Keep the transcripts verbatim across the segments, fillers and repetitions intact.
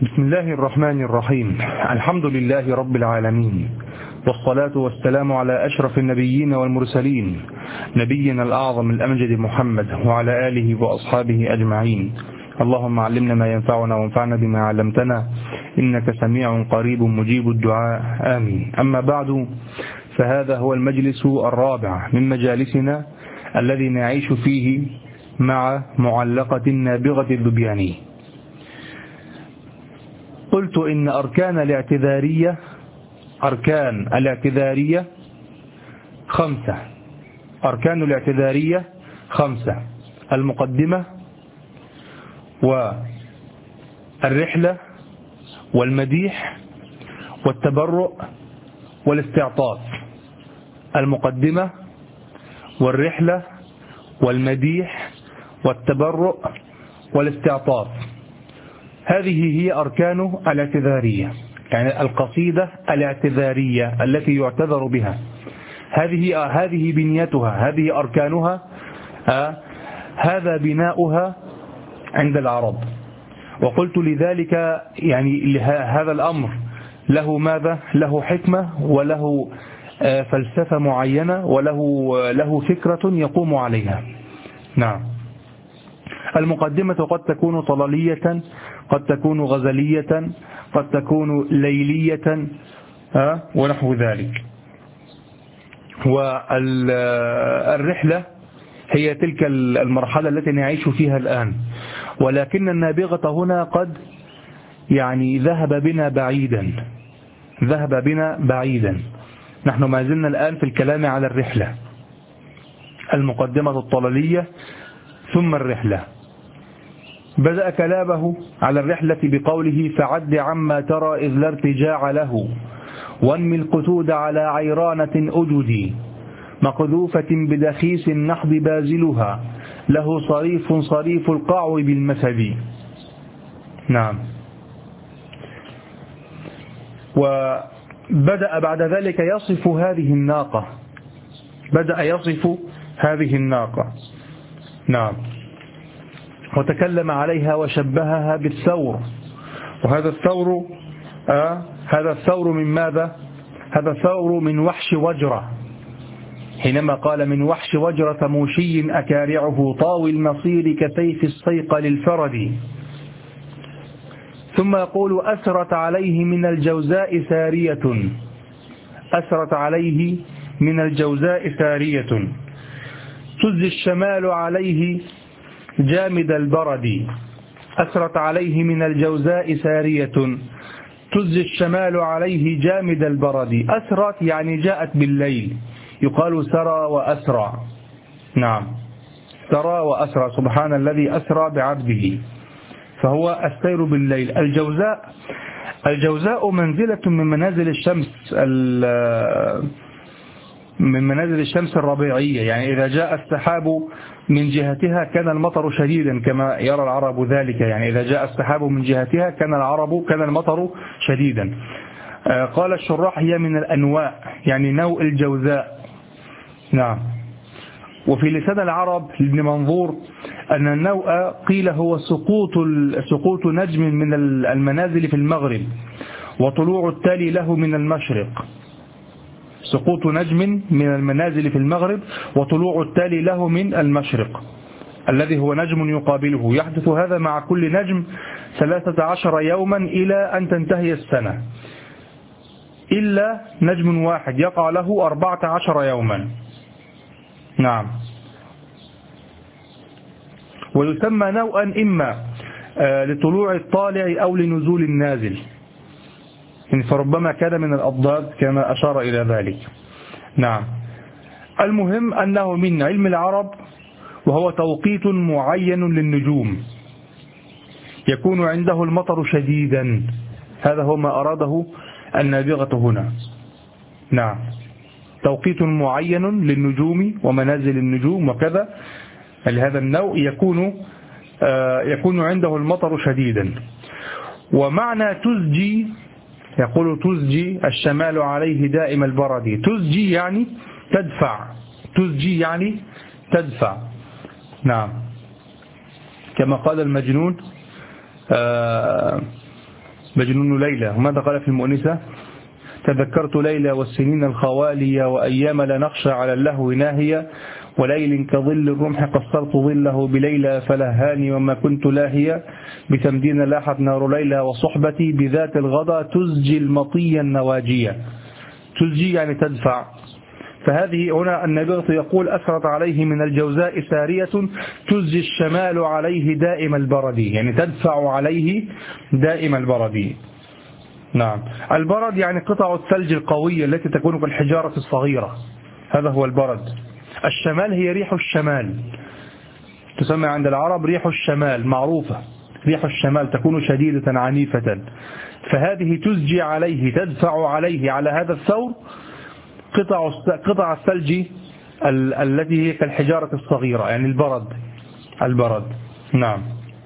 بسم الله الرحمن الرحيم. الحمد لله رب العالمين، والصلاة والسلام على أشرف النبيين والمرسلين، نبينا الأعظم الأمجد محمد وعلى آله وأصحابه أجمعين. اللهم علمنا ما ينفعنا وانفعنا بما علمتنا، إنك سميع قريب مجيب الدعاء، آمين. أما بعد، فهذا هو المجلس الرابع من مجالسنا الذي نعيش فيه مع معلقة النابغة الذبياني. قلت إن أركان الاعتذارية أركان الاعتذارية خمسة أركان الاعتذارية خمسة: المقدمة والرحلة والمديح والتبرؤ والاستعطاف. المقدمة والرحلة والمديح والتبرؤ والاستعطاف، هذه هي أركان الاعتذارية، يعني القصيدة الاعتذارية التي يعتذر بها. هذه هذه بنيتها، هذه أركانها، آه هذا بناؤها عند العرب. وقلت لذلك يعني هذا الأمر له ماذا؟ له حكمة وله آه فلسفة معينة وله له فكرة يقوم عليها. نعم. المقدمة قد تكون طلالية، قد تكون غزلية، قد تكون ليلية، آه ونحو ذلك. والرحلة هي تلك المرحلة التي نعيش فيها الآن، ولكن النابغة هنا قد يعني ذهب بنا بعيدا ذهب بنا بعيدا نحن ما زلنا الآن في الكلام على الرحلة، المقدمة الطلالية ثم الرحلة. بدأ كلامه على الرحلة بقوله: فعد عما ترى إذ لا ارتجاع له، وانمي القتود على عيرانة أجدي، مقذوفة بدخيس النحض بازلها، له صريف صريف القعو بالمسد. نعم. وبدأ بعد ذلك يصف هذه الناقة بدأ يصف هذه الناقة نعم. وتكلم عليها وشبهها بالثور، وهذا الثور آه هذا الثور من ماذا؟ هذا الثور من وحش وجرة، حينما قال: من وحش وجرة موشي أكارعه طاوي المصير كسيف الصيق للفرد. ثم يقول: أسرت عليه من الجوزاء سارية أسرت عليه من الجوزاء سارية تزي الشمال عليه جامد البرد. أسرت عليه من الجوزاء سارية تزي الشمال عليه جامد البرد. أسرت يعني جاءت بالليل، يقال سرى وأسرى. نعم، سرى وأسرى، سبحان الذي أسرى بعبده، فهو السير بالليل. الجوزاء الجوزاء منزلة من منازل الشمس من منازل الشمس الربيعية، يعني إذا جاء السحاب من جهتها كان المطر شديدا كما يرى العرب ذلك، يعني إذا جاء السحاب من جهتها كان العرب كان المطر شديدا. قال الشراح: هي من الأنواء، يعني نوء الجوزاء. نعم. وفي لسان العرب لابن منظور أن النوء قيل هو سقوط سقوط نجم من المنازل في المغرب وطلوع التالي له من المشرق. سقوط نجم من المنازل في المغرب وطلوع التالي له من المشرق، الذي هو نجم يقابله. يحدث هذا مع كل نجم ثلاثة عشر يوما إلى أن تنتهي السنة، إلا نجم واحد يقع له أربعة عشر يوما. نعم. ويسمى نوءا إما لطلوع الطالع أو لنزول النازل، فربما كان من الأضداد كما أشار إلى ذلك. نعم. المهم أنه من علم العرب، وهو توقيت معين للنجوم يكون عنده المطر شديدا. هذا هو ما أراده النابغة هنا. نعم، توقيت معين للنجوم ومنازل النجوم وكذا، لهذا النوع يكون يكون عنده المطر شديدا. ومعنى تزجي، يقول: تزجي الشمال عليه دائم البرد. تزجي يعني تدفع تزجي يعني تدفع. نعم. كما قال المجنون: آه مجنون ليلى. وماذا قال في المؤنسة؟ تذكرت ليلى والسنين الخوالية وأيام لا نخشى على اللهو ناهية وليل كظل الرمح قصرت ظله بليلى فلهاني وما كنت لاهية بتمدين لاحت نار ليلى وصحبتي بذات الغضا تزجي المطية النواجية. تزجي يعني تدفع. فهذه هنا النبي يقول أسرت عليه من الجوزاء سارية تزجي الشمال عليه دائم البرد، يعني تدفع عليه دائم البرد. نعم. البرد يعني قطع الثلج القوية التي تكون كالحجارة الصغيرة، هذا هو البرد. الشمال هي ريح الشمال، تسمى عند العرب ريح الشمال، معروفة ريح الشمال تكون شديدة عنيفة. فهذه تزجي عليه تدفع عليه على هذا الثور قطع قطع الثلج التي هي كالحجارة الصغيرة، يعني البرد البرد. نعم.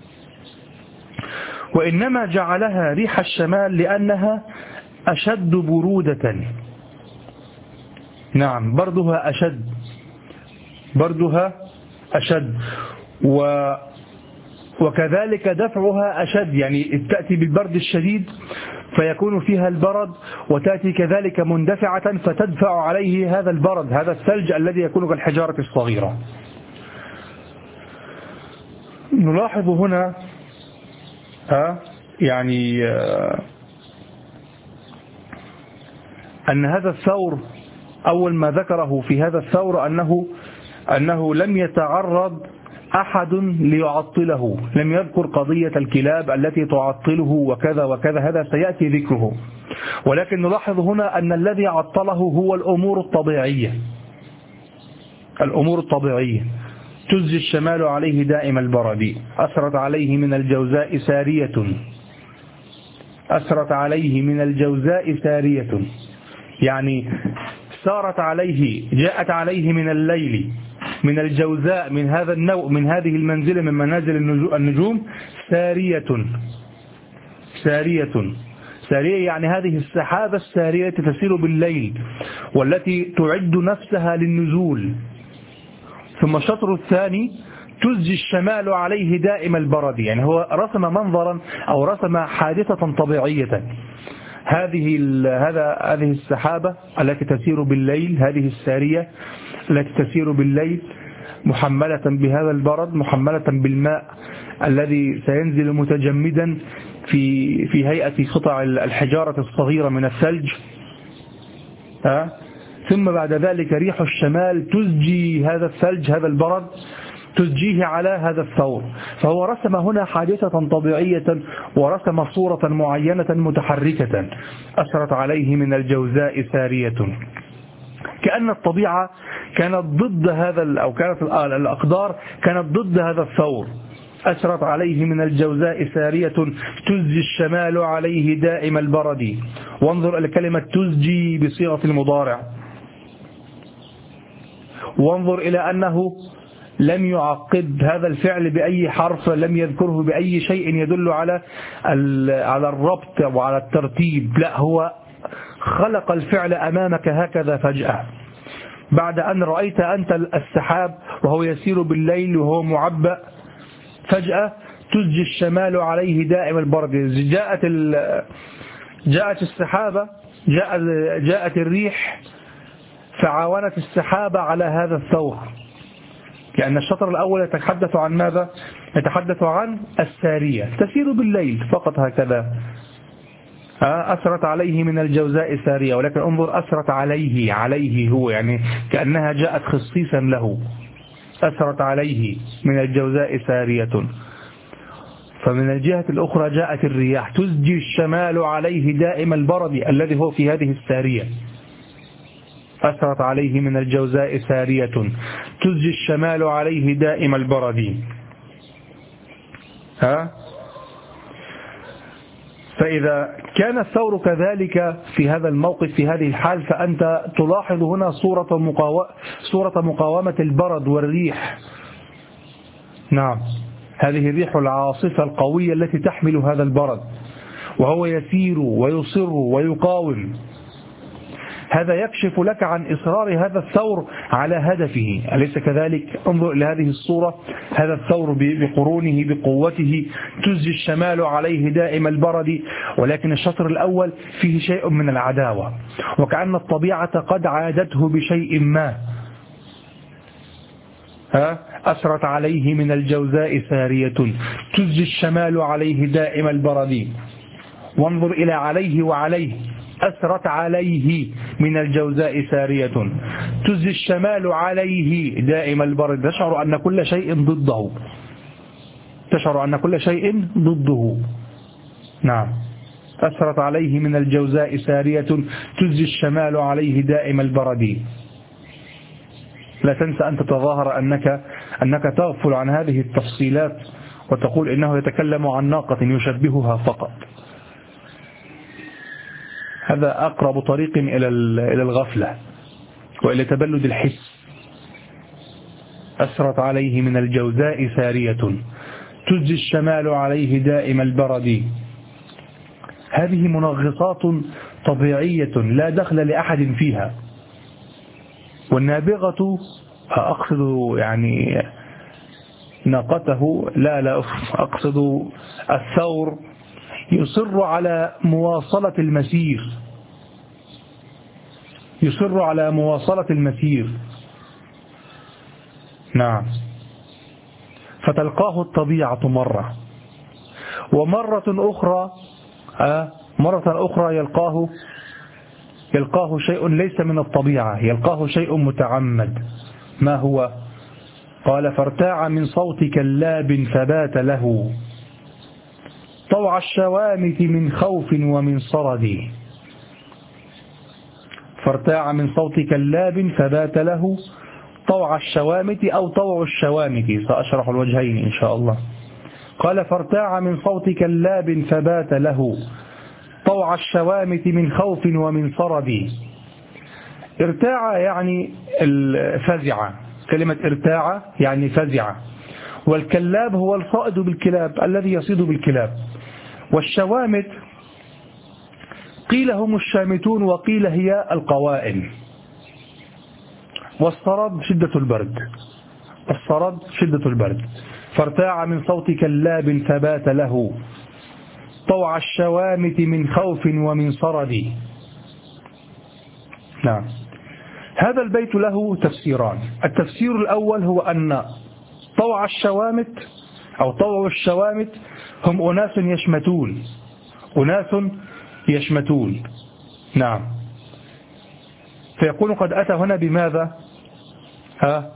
وإنما جعلها ريح الشمال لأنها أشد برودة. نعم، بردها أشد بردها أشد و وكذلك دفعها أشد، يعني تأتي بالبرد الشديد فيكون فيها البرد، وتأتي كذلك مندفعة فتدفع عليه هذا البرد، هذا الثلج الذي يكون كالحجارة الصغيرة. نلاحظ هنا ها يعني أن هذا الثور أول ما ذكره في هذا الثور أنه أنه لم يتعرض أحد ليعطله، لم يذكر قضية الكلاب التي تعطله وكذا وكذا، هذا سيأتي ذكره. ولكن نلاحظ هنا أن الذي عطله هو الأمور الطبيعية، الأمور الطبيعية. تزجي الشمال عليه دائم البرد، أسرت عليه من الجوزاء سارية، أسرت عليه من الجوزاء سارية، يعني سارت عليه، جاءت عليه من الليل، من الجوزاء، من هذا النوع، من هذه المنزلة من منازل النجوم، سارية سارية سارية يعني هذه السحابة السارية تسير بالليل والتي تعد نفسها للنزول. ثم الشطر الثاني تزجي الشمال عليه دائم البرد، يعني هو رسم منظرا أو رسم حادثة طبيعية. هذه هذا هذه السحابة التي تسير بالليل، هذه السارية التي تسير بالليل محملة بهذا البرد، محملة بالماء الذي سينزل متجمدا في في هيئة قطع الحجارة الصغيرة من الثلج. ها؟ ثم بعد ذلك ريح الشمال تزجي هذا الثلج، هذا البرد تزجيه على هذا الثور. فهو رسم هنا حادثة طبيعية ورسم صورة معينة متحركة. أسرت عليه من الجوزاء سارية، كأن الطبيعة كانت ضد هذا، أو كانت الأقدار كانت ضد هذا الثور. أسرت عليه من الجوزاء سارية تزجي الشمال عليه دائم البرد. وانظر إلى كلمة تزجي بصيغة المضارع، وانظر إلى أنه لم يعقد هذا الفعل بأي حرف، لم يذكره بأي شيء يدل على على الربط وعلى الترتيب، لا، هو خلق الفعل أمامك هكذا فجأة. بعد أن رأيت أنت السحاب وهو يسير بالليل وهو معبأ، فجأة تزجي الشمال عليه دائم البرد. جاءت جاءت السحابة، جاء جاءت الريح فعاونت السحابة على هذا الثور، لأن الشطر الأول يتحدث عن ماذا؟ يتحدث عن السارية تسير بالليل فقط هكذا. أسرت عليه من الجوزاء سارية، ولكن انظر أسرت عليه، عليه هو يعني كأنها جاءت خصيصا له. أسرت عليه من الجوزاء سارية. فمن الجهة الأخرى جاءت الرياح تزجي الشمال عليه دائم البرد الذي هو في هذه السارية. أسرت عليه من الجوزاء سارية تزجي الشمال عليه دائم البرد. ها؟ فإذا كان الثور كذلك في هذا الموقف في هذه الحال، فأنت تلاحظ هنا صورة مقاومة صورة مقاومة البرد والريح. نعم، هذه الريح العاصفة القوية التي تحمل هذا البرد، وهو يسير ويصر ويقاوم. هذا يكشف لك عن إصرار هذا الثور على هدفه، أليس كذلك؟ انظر إلى هذه الصورة، هذا الثور بقرونه بقوته تزجي الشمال عليه دائم البرد، ولكن الشطر الأول فيه شيء من العداوة، وكأن الطبيعة قد عادته بشيء ما. ها أسرت عليه من الجوزاء سارية تزجي الشمال عليه دائم البرد. وانظر إلى عليه وعليه، أسرت عليه من الجوزاء سارية تزجي الشمال عليه دائم البرد. تشعر أن كل شيء ضده، تشعر أن كل شيء ضده. نعم، أسرت عليه من الجوزاء سارية تزجي الشمال عليه دائم البرد. لا تنسى أن تتظاهر أنك, أنك تغفل عن هذه التفصيلات وتقول إنه يتكلم عن ناقة يشبهها فقط. هذا أقرب طريق إلى إلى الغفلة وإلى تبلد الحس. أسرت عليه من الجوزاء سارية تزجي الشمال عليه دائم البرد. هذه منغصات طبيعية لا دخل لأحد فيها. والنابغة، أقصد يعني ناقته، لا لا أقصد الثور، يصر على مواصلة المسير، يصر على مواصلة المسير. نعم، فتلقاه الطبيعة مرة، ومرة أخرى آه مرة أخرى يلقاه يلقاه شيء ليس من الطبيعة، يلقاه شيء متعمد. ما هو؟ قال فارتاع من صوت كلاب فبات له طوع الشوامت من خوف ومن صرد. فارتاع من صوت كلاب فبات له طوع الشوامت أو طوع الشوامت، سأشرح الوجهين إن شاء الله. قال فارتاع من صوت كلاب فبات له طوع الشوامت من خوف ومن صرد. ارتاع يعني الفزع، كلمة ارتاع يعني فزع، والكلاب هو الصائد بالكلاب الذي يصيد بالكلاب. والشوامت قيل هم الشامتون وقيل هي القوائم. والصرد شدة البرد، الصرد شدة البرد. فارتاع من صوت كلاب فبات له طوع الشوامت من خوف ومن صرد. نعم، هذا البيت له تفسيران. التفسير الأول هو أن طوع الشوامت أو طوع الشوامت هم أناس يشمتون، أناس يشمتون. نعم، فيكون قد أتى هنا بماذا؟ ها؟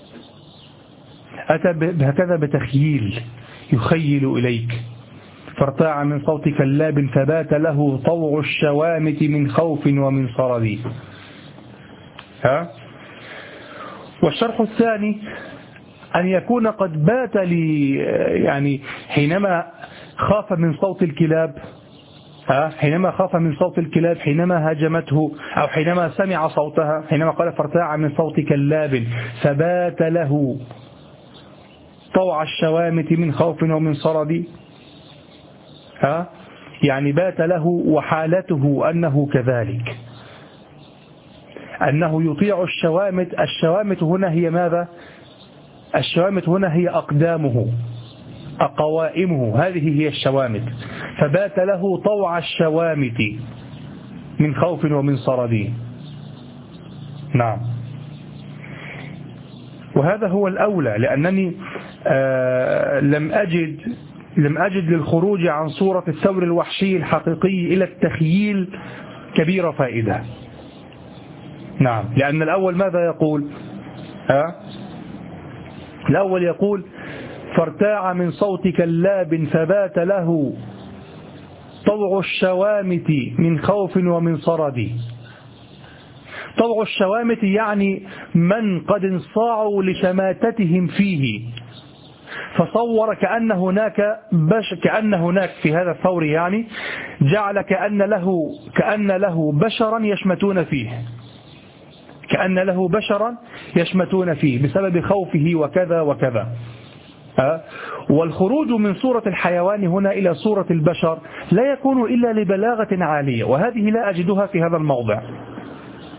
أتى بهكذا بتخييل، يخيل إليك. فارتاع من صوت كلاب فبات له طوع الشوامت من خوف ومن صرد. ها؟ والشرح الثاني أن يكون قد بات لي، يعني حينما خاف من صوت الكلاب، ها؟ حينما خاف من صوت الكلاب، حينما هاجمته أو حينما سمع صوتها، حينما قال فارتاع من صوت كلاب فبات له طوع الشوامت من خوف ومن صرد، ها؟ يعني بات له وحالته أنه كذلك، أنه يطيع الشوامت. الشوامت هنا هي ماذا؟ الشوامت هنا هي أقدامه، أقوائمه، هذه هي الشوامت. فبات له طوع الشوامت من خوف ومن صرد. نعم، وهذا هو الأولى، لأنني آه لم أجد لم أجد للخروج عن صورة الثور الوحشي الحقيقي إلى التخييل كبيرة فائدة. نعم، لأن الأول ماذا يقول؟ ها؟ الأول يقول فارتاع من صوت كلاب فبات له طوع الشوامت من خوف ومن صرد. طوع الشوامت يعني من قد انصاعوا لشماتتهم فيه، فصور كأن هناك بش كأن هناك في هذا الثور، يعني جعل كأن له كأن له بشرا يشمتون فيه، كأن له بشرا يشمتون فيه بسبب خوفه وكذا وكذا. أه؟ والخروج من صورة الحيوان هنا إلى صورة البشر لا يكون إلا لبلاغة عالية، وهذه لا أجدها في هذا الموضع.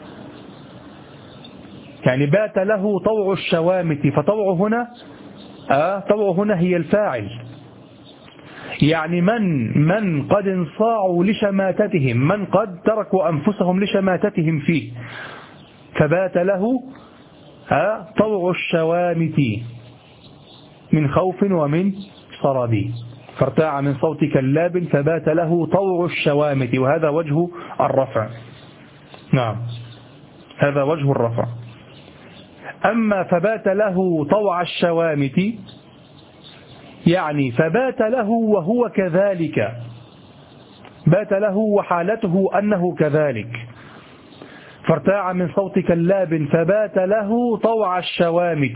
يعني بات له طوع الشوامت، فطوع هنا آه طوع هنا هي الفاعل، يعني من من قد انصاعوا لشماتتهم، من قد تركوا أنفسهم لشماتتهم فيه، فبات له آه طوع الشوامت من خوف ومن صرد، فارتاع من صوت كلاب فبات له طوع الشوامت، وهذا وجه الرفع. نعم، هذا وجه الرفع. أما فبات له طوع الشوامت يعني فبات له وهو كذلك، بات له وحالته أنه كذلك، فارتاع من صوت كلاب فبات له طوع الشوامت،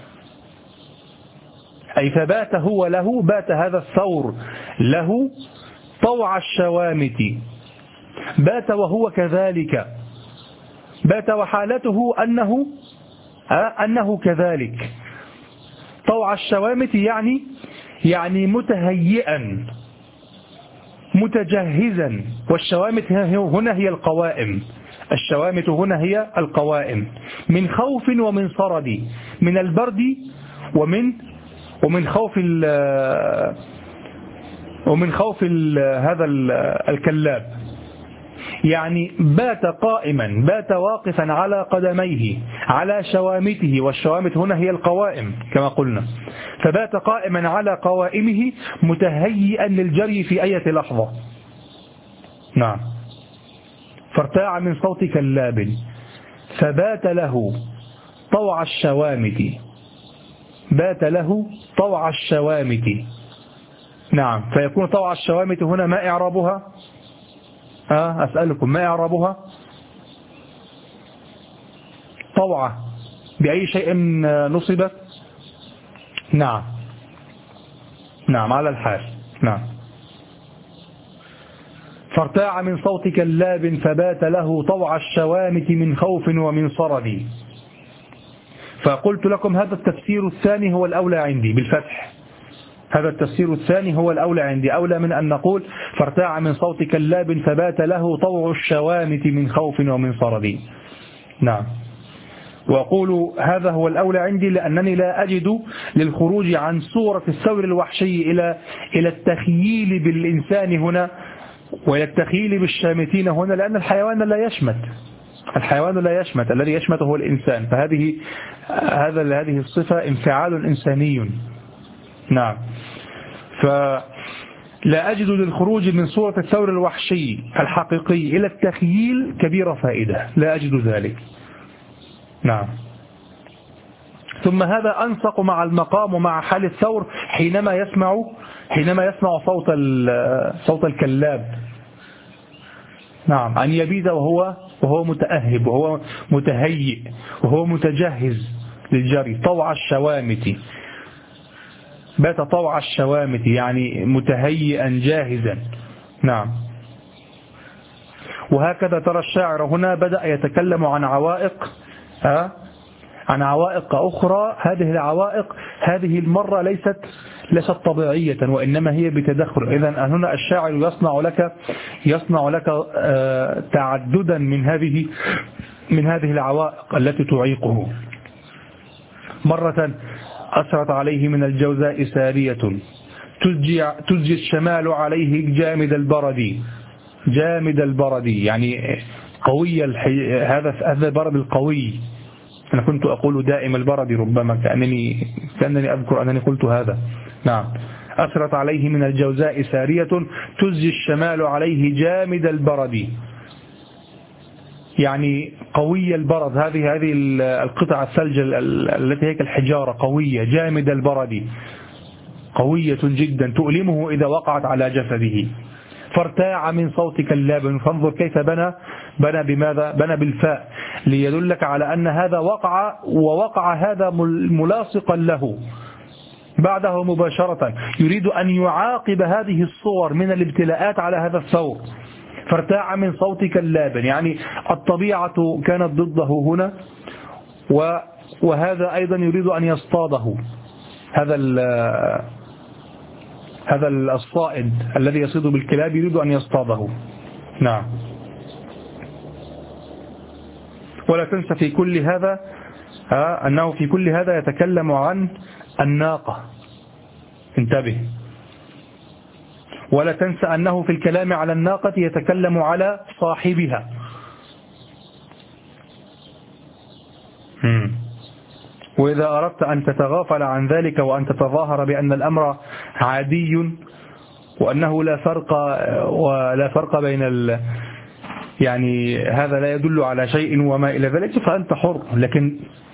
أي فبات هو له، بات هذا الثور له طوع الشوامت، بات وهو كذلك، بات وحالته أنه أنه كذلك. طوع الشوامت يعني يعني متهيئا متجهزا، والشوامت هنا هي القوائم، الشوامت هنا هي القوائم، من خوف ومن صرد، من البرد ومن ومن خوف ال ومن خوف ال هذا ال الكلاب، يعني بات قائما، بات واقفا على قدميه على شوامته، والشوامت هنا هي القوائم كما قلنا، فبات قائما على قوائمه متهيئا للجري في أي لحظة. نعم، فارتاع من صوت كلاب فبات له طوع الشوامت، بات له طوع الشوامت. نعم، فيكون طوع الشوامت هنا ما إعرابها؟ أه أسألكم ما إعرابها؟ طوعة بأي شيء نصبت؟ نعم نعم على الحال. نعم، فارتاع من صوت كلاب فبات له طوع الشوامت من خوف ومن صرد. فقلت لكم هذا التفسير الثاني هو الأولى عندي بالفتح، هذا التفسير الثاني هو الأولى عندي، أولى من أن نقول فارتاع من صوت كلاب فبات له طوع الشوامت من خوف ومن صرد. نعم، وأقول هذا هو الأولى عندي لأنني لا أجد للخروج عن صورة الثور الوحشي إلى إلى التخييل بالإنسان هنا وإلى التخييل بالشامتين هنا، لأن الحيوان لا يشمت، الحيوان لا يشمت، الذي يشمت هو الإنسان، فهذه هذا هذه الصفة انفعال إنساني. نعم، فلا أجد للخروج من صورة الثور الوحشي الحقيقي إلى التخييل كبير فائدة، لا أجد ذلك. نعم، ثم هذا أنسق مع المقام ومع حال الثور حينما يسمع حينما يسمع صوت صوت الكلاب. نعم، أن يبيد وهو وهو متأهب وهو متهيئ وهو متجهز للجري، طوع الشوامت، بات طوع الشوامت يعني متهيئا جاهزا. نعم، وهكذا ترى الشاعر هنا بدأ يتكلم عن عوائق ها عن عوائق أخرى، هذه العوائق هذه المرة ليست ليست طبيعية وإنما هي بتدخل. إذن هنا الشاعر يصنع لك يصنع لك تعددا من هذه من هذه العوائق التي تعيقه. مرة أسرت عليه من الجوزاء سارية تزجي تزجي الشمال عليه جامد البرد، جامد البرد يعني قوي الحي... هذا هذا البرد القوي. أنا كنت أقول دائم البرد ربما كأنني كأنني أذكر أنني قلت هذا. نعم، أسرت عليه من الجوزاء سارية تزجي الشمال عليه جامد البرد، يعني قوي البرد، هذه هذه القطع الثلج التي هي كالحجارة قوية، جامد البرد قوية جدا تؤلمه إذا وقعت على جسده. فارتاع من صوت كلاب، فانظر كيف بنى بنى بماذا؟ بنى بالفاء ليدلك على أن هذا وقع، ووقع هذا ملاصقا له بعده مباشرة، يريد أن يعاقب هذه الصور من الابتلاءات على هذا الثور. فارتاع من صوت كلاب يعني الطبيعة كانت ضده هنا، وهذا أيضا يريد أن يصطاده، هذا هذا الصائد الذي يصيد بالكلاب يريد أن يصطاده. نعم، ولا تنسى في كل هذا أنه في كل هذا يتكلم عن الناقة. انتبه، ولا تنسى أنه في الكلام على الناقة يتكلم على صاحبها. وإذا أردت أن تتغافل عن ذلك وأن تتظاهر بأن الأمر عادي وأنه لا فرق ولا فرق بين ال يعني هذا لا يدل على شيء وما إلى ذلك فأنت حر. لكن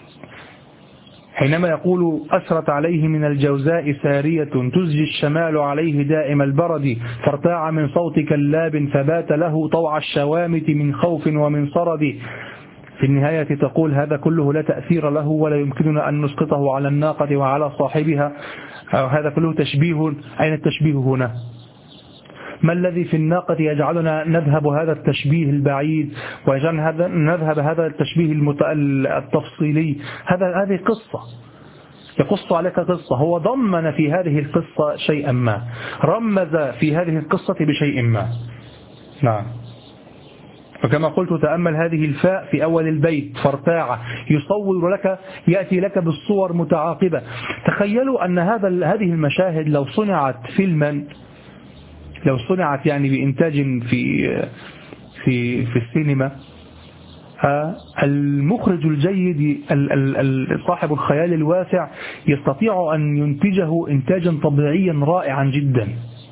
حينما يقول أسرت عليه من الجوزاء سارية تزجي الشمال عليه دائم البرد فارتاع من صوت كلاب فبات له طوع الشوامت من خوف ومن صرد، في النهاية تقول هذا كله لا تأثير له ولا يمكننا أن نسقطه على الناقة وعلى صاحبها، هذا كله تشبيه. أين التشبيه هنا؟ ما الذي في الناقة يجعلنا نذهب هذا التشبيه البعيد ويجعلنا نذهب هذا التشبيه التفصيلي؟ هذا هذه قصة يقص عليك قصة، هو ضمن في هذه القصة شيئا ما، رمز في هذه القصة بشيء ما. نعم. وكما قلت تأمل هذه الفاء في أول البيت فارتاع، يصور لك يأتي لك بالصور متعاقبة. تخيلوا أن هذا هذه المشاهد لو صنعت فيلما، لو صنعت يعني بإنتاج في في في السينما، المخرج الجيد صاحب الخيال الواسع يستطيع أن ينتجه إنتاجا طبيعيا رائعا جدا.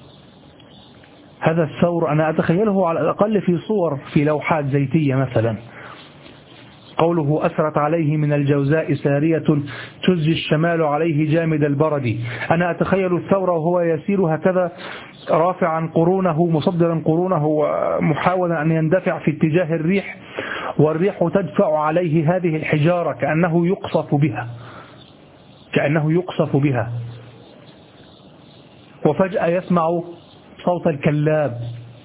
هذا الثور أنا أتخيله على الأقل في صور في لوحات زيتية مثلا. قوله أسرت عليه من الجوزاء سارية تزجي الشمال عليه جامد البرد، أنا أتخيل الثور وهو يسير هكذا رافعا قرونه مصدرا قرونه ومحاولا أن يندفع في اتجاه الريح، والريح تدفع عليه هذه الحجارة كأنه يقصف بها كأنه يقصف بها وفجأة يسمع صوت الكلاب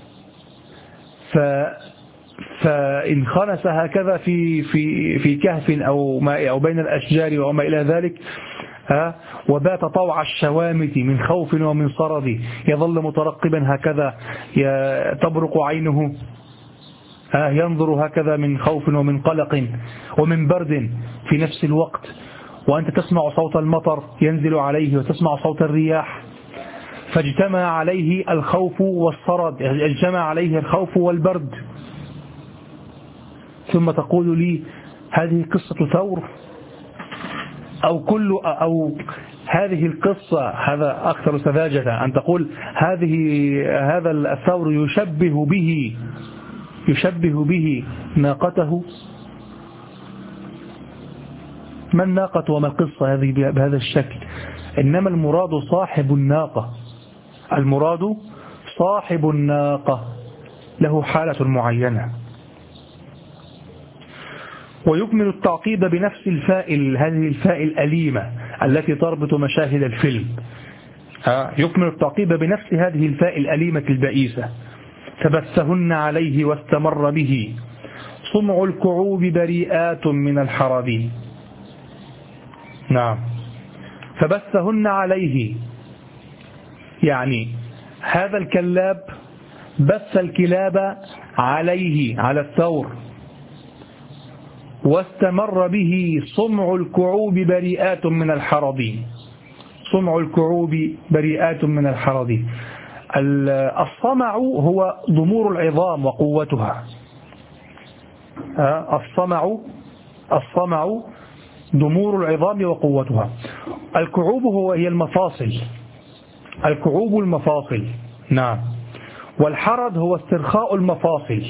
ف فانخنس هكذا في في في كهف أو ما أو بين الأشجار وما إلى ذلك، ها وبات طوع الشوامت من خوف ومن صرد، يظل مترقبا هكذا تبرق عينه، ها ينظر هكذا من خوف ومن قلق ومن برد في نفس الوقت، وأنت تسمع صوت المطر ينزل عليه وتسمع صوت الرياح، فاجتمع عليه الخوف والصرد، اجتمع عليه الخوف والبرد. ثم تقول لي هذه قصة ثور أو كل أو هذه القصة، هذا أكثر سذاجة أن تقول هذه هذا الثور يشبه به يشبه به ناقته. ما الناقة وما القصة هذه بهذا الشكل؟ إنما المراد صاحب الناقة، المراد صاحب الناقة له حالة معينة. ويكمل التعقيب بنفس الفاء، هذه الفاء الأليمة التي تربط مشاهد الفيلم، يكمل التعقيب بنفس هذه الفاء الأليمة البئيسة. فبثهن عليه واستمر به صمع الكعوب بريئات من الحرب. نعم، فبثهن عليه يعني هذا الكلاب بث الكلاب عليه على الثور، واستمر به صمع الكعوب بريئات من الحرب. صمع الكعوب بريئات من الحرب. الصمع هو ضمور العظام وقوتها. الصمع الصمع ضمور العظام وقوتها. الكعوب هو هي المفاصل، الكعوب المفاصل. نعم. والحرد هو استرخاء المفاصل،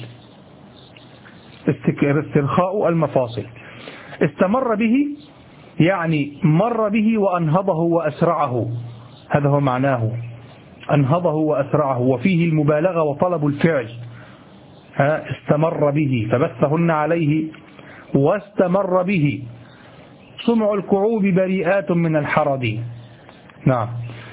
استرخاء المفاصل. استمر به يعني مر به وأنهضه وأسرعه، هذا هو معناه، أنهضه وأسرعه، وفيه المبالغة وطلب الفعل. استمر به فبثهن عليه واستمر به صمع الكعوب بريئات من الحرد. نعم.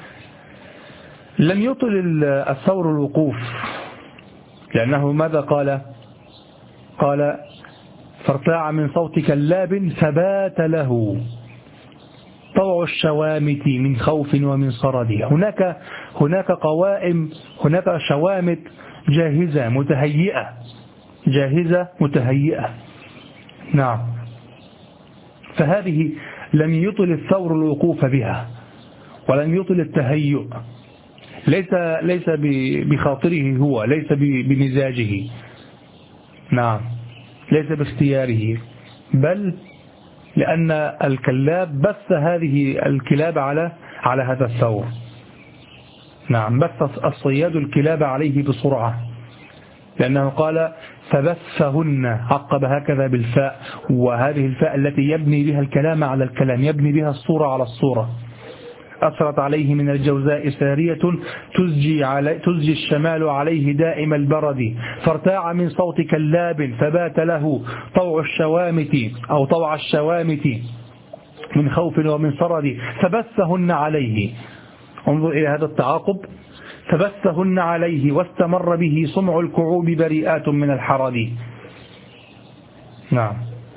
لم يطل الثور الوقوف، لأنه ماذا قال؟ قال فارتاع من صوت كلاب فبات له طوع الشوامت من خوف ومن صرد. هناك هناك قوائم، هناك شوامت جاهزة متهيئة، جاهزة متهيئة. نعم. فهذه لم يطل الثور الوقوف بها ولم يطل التهيؤ، ليس ليس بخاطره هو، ليس بمزاجه، نعم، ليس باختياره، بل لأن الكلاب بث هذه الكلاب على على هذا الثور. نعم، بث الصياد الكلاب عليه بسرعة، لأنه قال فبثهن، عقب هكذا بالفاء، وهذه الفاء التي يبني بها الكلام على الكلام، يبني بها الصورة على الصورة. أثرت عليه من الجوزاء سارية تزجي, علي تزجي الشمال عليه دائم البرد، فارتاع من صوت كلاب فبات له طوع الشوامت أو طوع الشوامت من خوف ومن صرد، فبثهن عليه. انظر إلى هذا التعاقب، فبثهن عليه واستمر به صمع الكعوب بريئات من الحرد. نعم.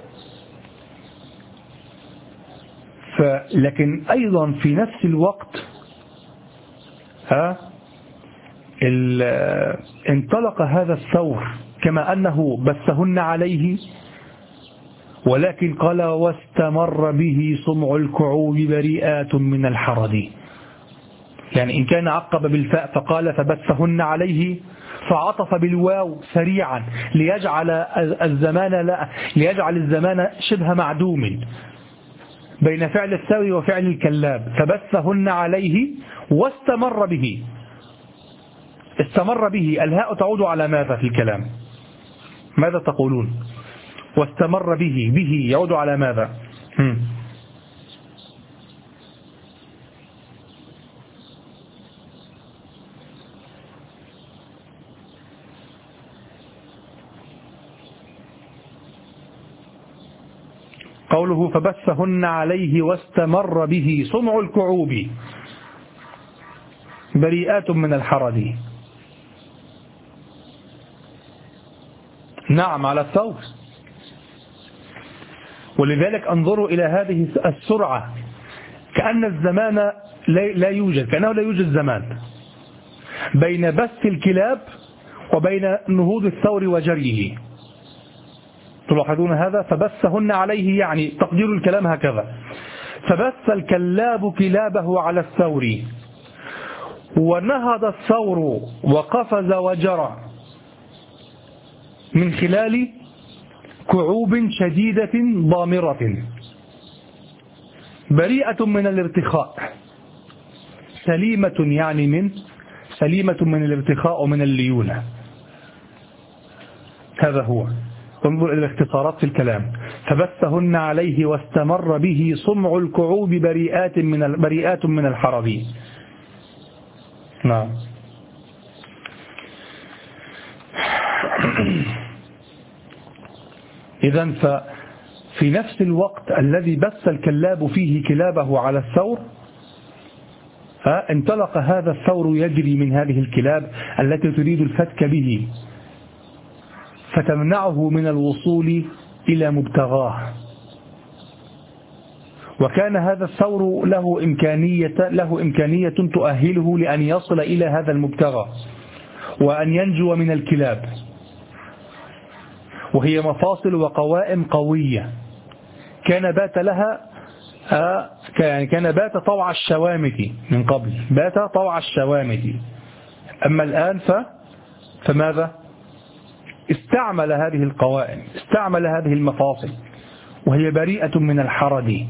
لكن أيضا في نفس الوقت ها انطلق هذا الثور كما أنه بثهن عليه، ولكن قال واستمر به صمع الكعوب بريئات من الحرد. يعني إن كان عقب بالفاء فقال فبثهن عليه، فعطف بالواو سريعا ليجعل الزمان لا ليجعل الزمان شبه معدوم بين فعل الثور وفعل الكلاب، فبثهن عليه واستمر به. استمر به، الهاء تعود على ماذا في الكلام؟ ماذا تقولون؟ واستمر به، به يعود على ماذا؟ هم. قوله فبثهن عليه واستمر به صمع الكعوب بريئات من الحرد. نعم، على الثور. ولذلك انظروا إلى هذه السرعة، كأن الزمان لا يوجد، كأنه لا يوجد زمان بين بث الكلاب وبين نهوض الثور وجريه. تلاحظون هذا؟ فبثهن عليه، يعني تقدير الكلام هكذا: فبث الكلاب كلابه على الثور، ونهض الثور وقفز وجرى من خلال كعوب شديدة ضامرة بريئة من الارتخاء، سليمة، يعني من سليمة من الارتخاء ومن الليونة. هذا هو. انظر إلى الاختصارات في الكلام: فبثهن عليه واستمر به صمع الكعوب بريئات من بريئات من الحرب. نعم. إذن ففي نفس الوقت الذي بث الكلاب فيه كلابه على الثور، انطلق هذا الثور يجري من هذه الكلاب التي تريد الفتك به، فتمنعه من الوصول إلى مبتغاه. وكان هذا الثور له إمكانية له إمكانية تؤهله لأن يصل إلى هذا المبتغى وأن ينجو من الكلاب، وهي مفاصل وقوائم قوية. كان بات لها آه كان بات طوع الشوامت من قبل، بات طوع الشوامت. أما الآن ف فماذا؟ استعمل هذه القوائم، استعمل هذه المفاصل، وهي بريئة من الحرد.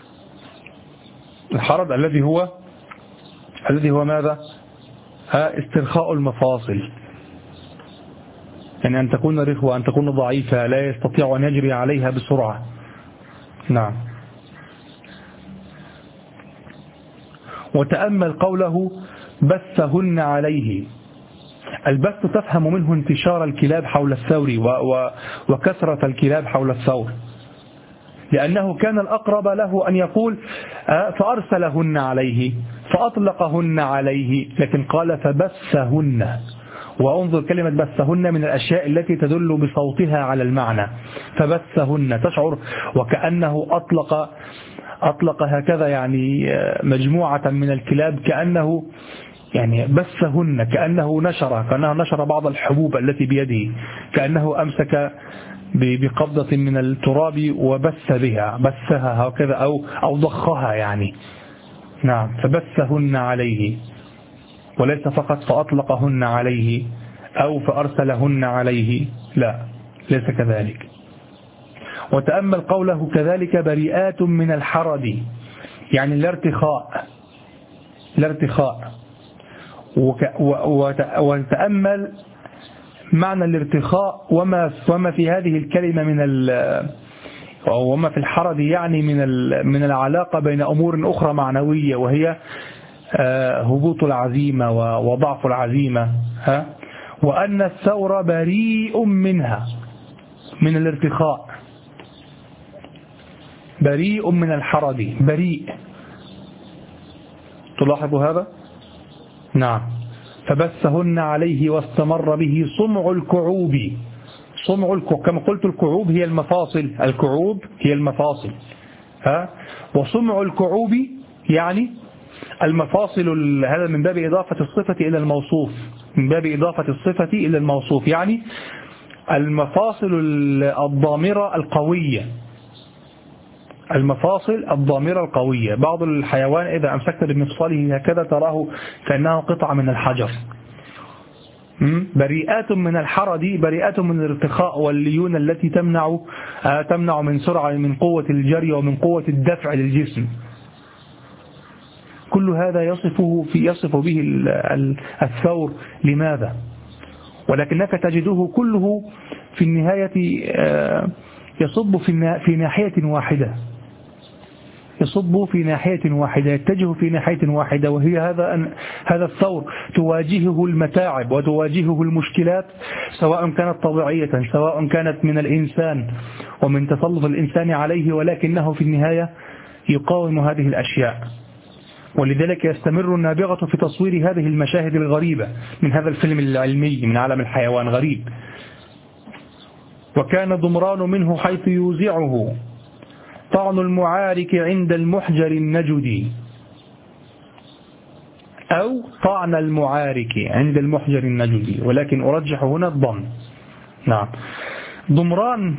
الحرد الذي هو الذي هو ماذا؟ استرخاء المفاصل، يعني أن تكون رخوة، أن تكون ضعيفة، لا يستطيع أن يجري عليها بسرعة. نعم. وتأمل قوله بثهن عليه. البث تفهم منه انتشار الكلاب حول الثور وكثرة الكلاب حول الثور، لأنه كان الأقرب له أن يقول فأرسلهن عليه فأطلقهن عليه، لكن قال فبثهن. وانظر كلمة بثهن من الأشياء التي تدل بصوتها على المعنى. فبثهن، تشعر وكأنه أطلق أطلق هكذا يعني مجموعة من الكلاب، كأنه يعني بثهن كأنه نشر كأنه نشر بعض الحبوب التي بيده، كأنه أمسك بقبضة من التراب وبث بها بثها هكذا أو أو ضخها يعني. نعم، فبثهن عليه، وليس فقط فأطلقهن عليه أو فأرسلهن عليه، لا ليس كذلك. وتأمل قوله كذلك بريئات من الحرد، يعني الارتخاء الارتخاء وتأمل معنى الارتخاء وما وما في هذه الكلمة من وما في الحرد، يعني من من العلاقة بين أمور أخرى معنوية، وهي هبوط العزيمة وضعف العزيمة، ها، وأن الثور بريء منها، من الارتخاء، بريء من الحرد، بريء. تلاحظ هذا؟ نعم. فبثهن عليه واستمر به صمع الكعوب. صمع الكعوب كما قلت، الكعوب هي المفاصل، الكعوب هي المفاصل، ها، وصمع الكعوب يعني المفاصل. هذا من باب إضافة الصفة إلى الموصوف، من باب إضافة الصفة إلى الموصوف، يعني المفاصل الضامرة القوية، المفاصل الضامرة القوية. بعض الحيوان إذا أمسكت بمفصله هكذا تراه كأنه قطعة من الحجر. بريئات من الحرد، بريئات من الارتخاء والليون التي تمنع تمنع من سرعة، من قوة الجري ومن قوة الدفع للجسم. كل هذا يصفه في يصف به الثور. لماذا؟ ولكنك تجده كله في النهاية يصب في ناحية واحدة، يصب في ناحية واحدة، يتجه في ناحية واحدة، وهي هذا هذا الثور تواجهه المتاعب وتواجهه المشكلات، سواء كانت طبيعية سواء كانت من الإنسان ومن تسلط الإنسان عليه، ولكنه في النهاية يقاوم هذه الأشياء. ولذلك يستمر النابغة في تصوير هذه المشاهد الغريبة من هذا الفيلم العلمي من عالم الحيوان غريب. وكان ضمران منه حيث يوزعه طعن المعارك عند المحجر النجدي، أو طعن المعارك عند المحجر النجدي، ولكن أرجح هنا الضم. نعم. ضمران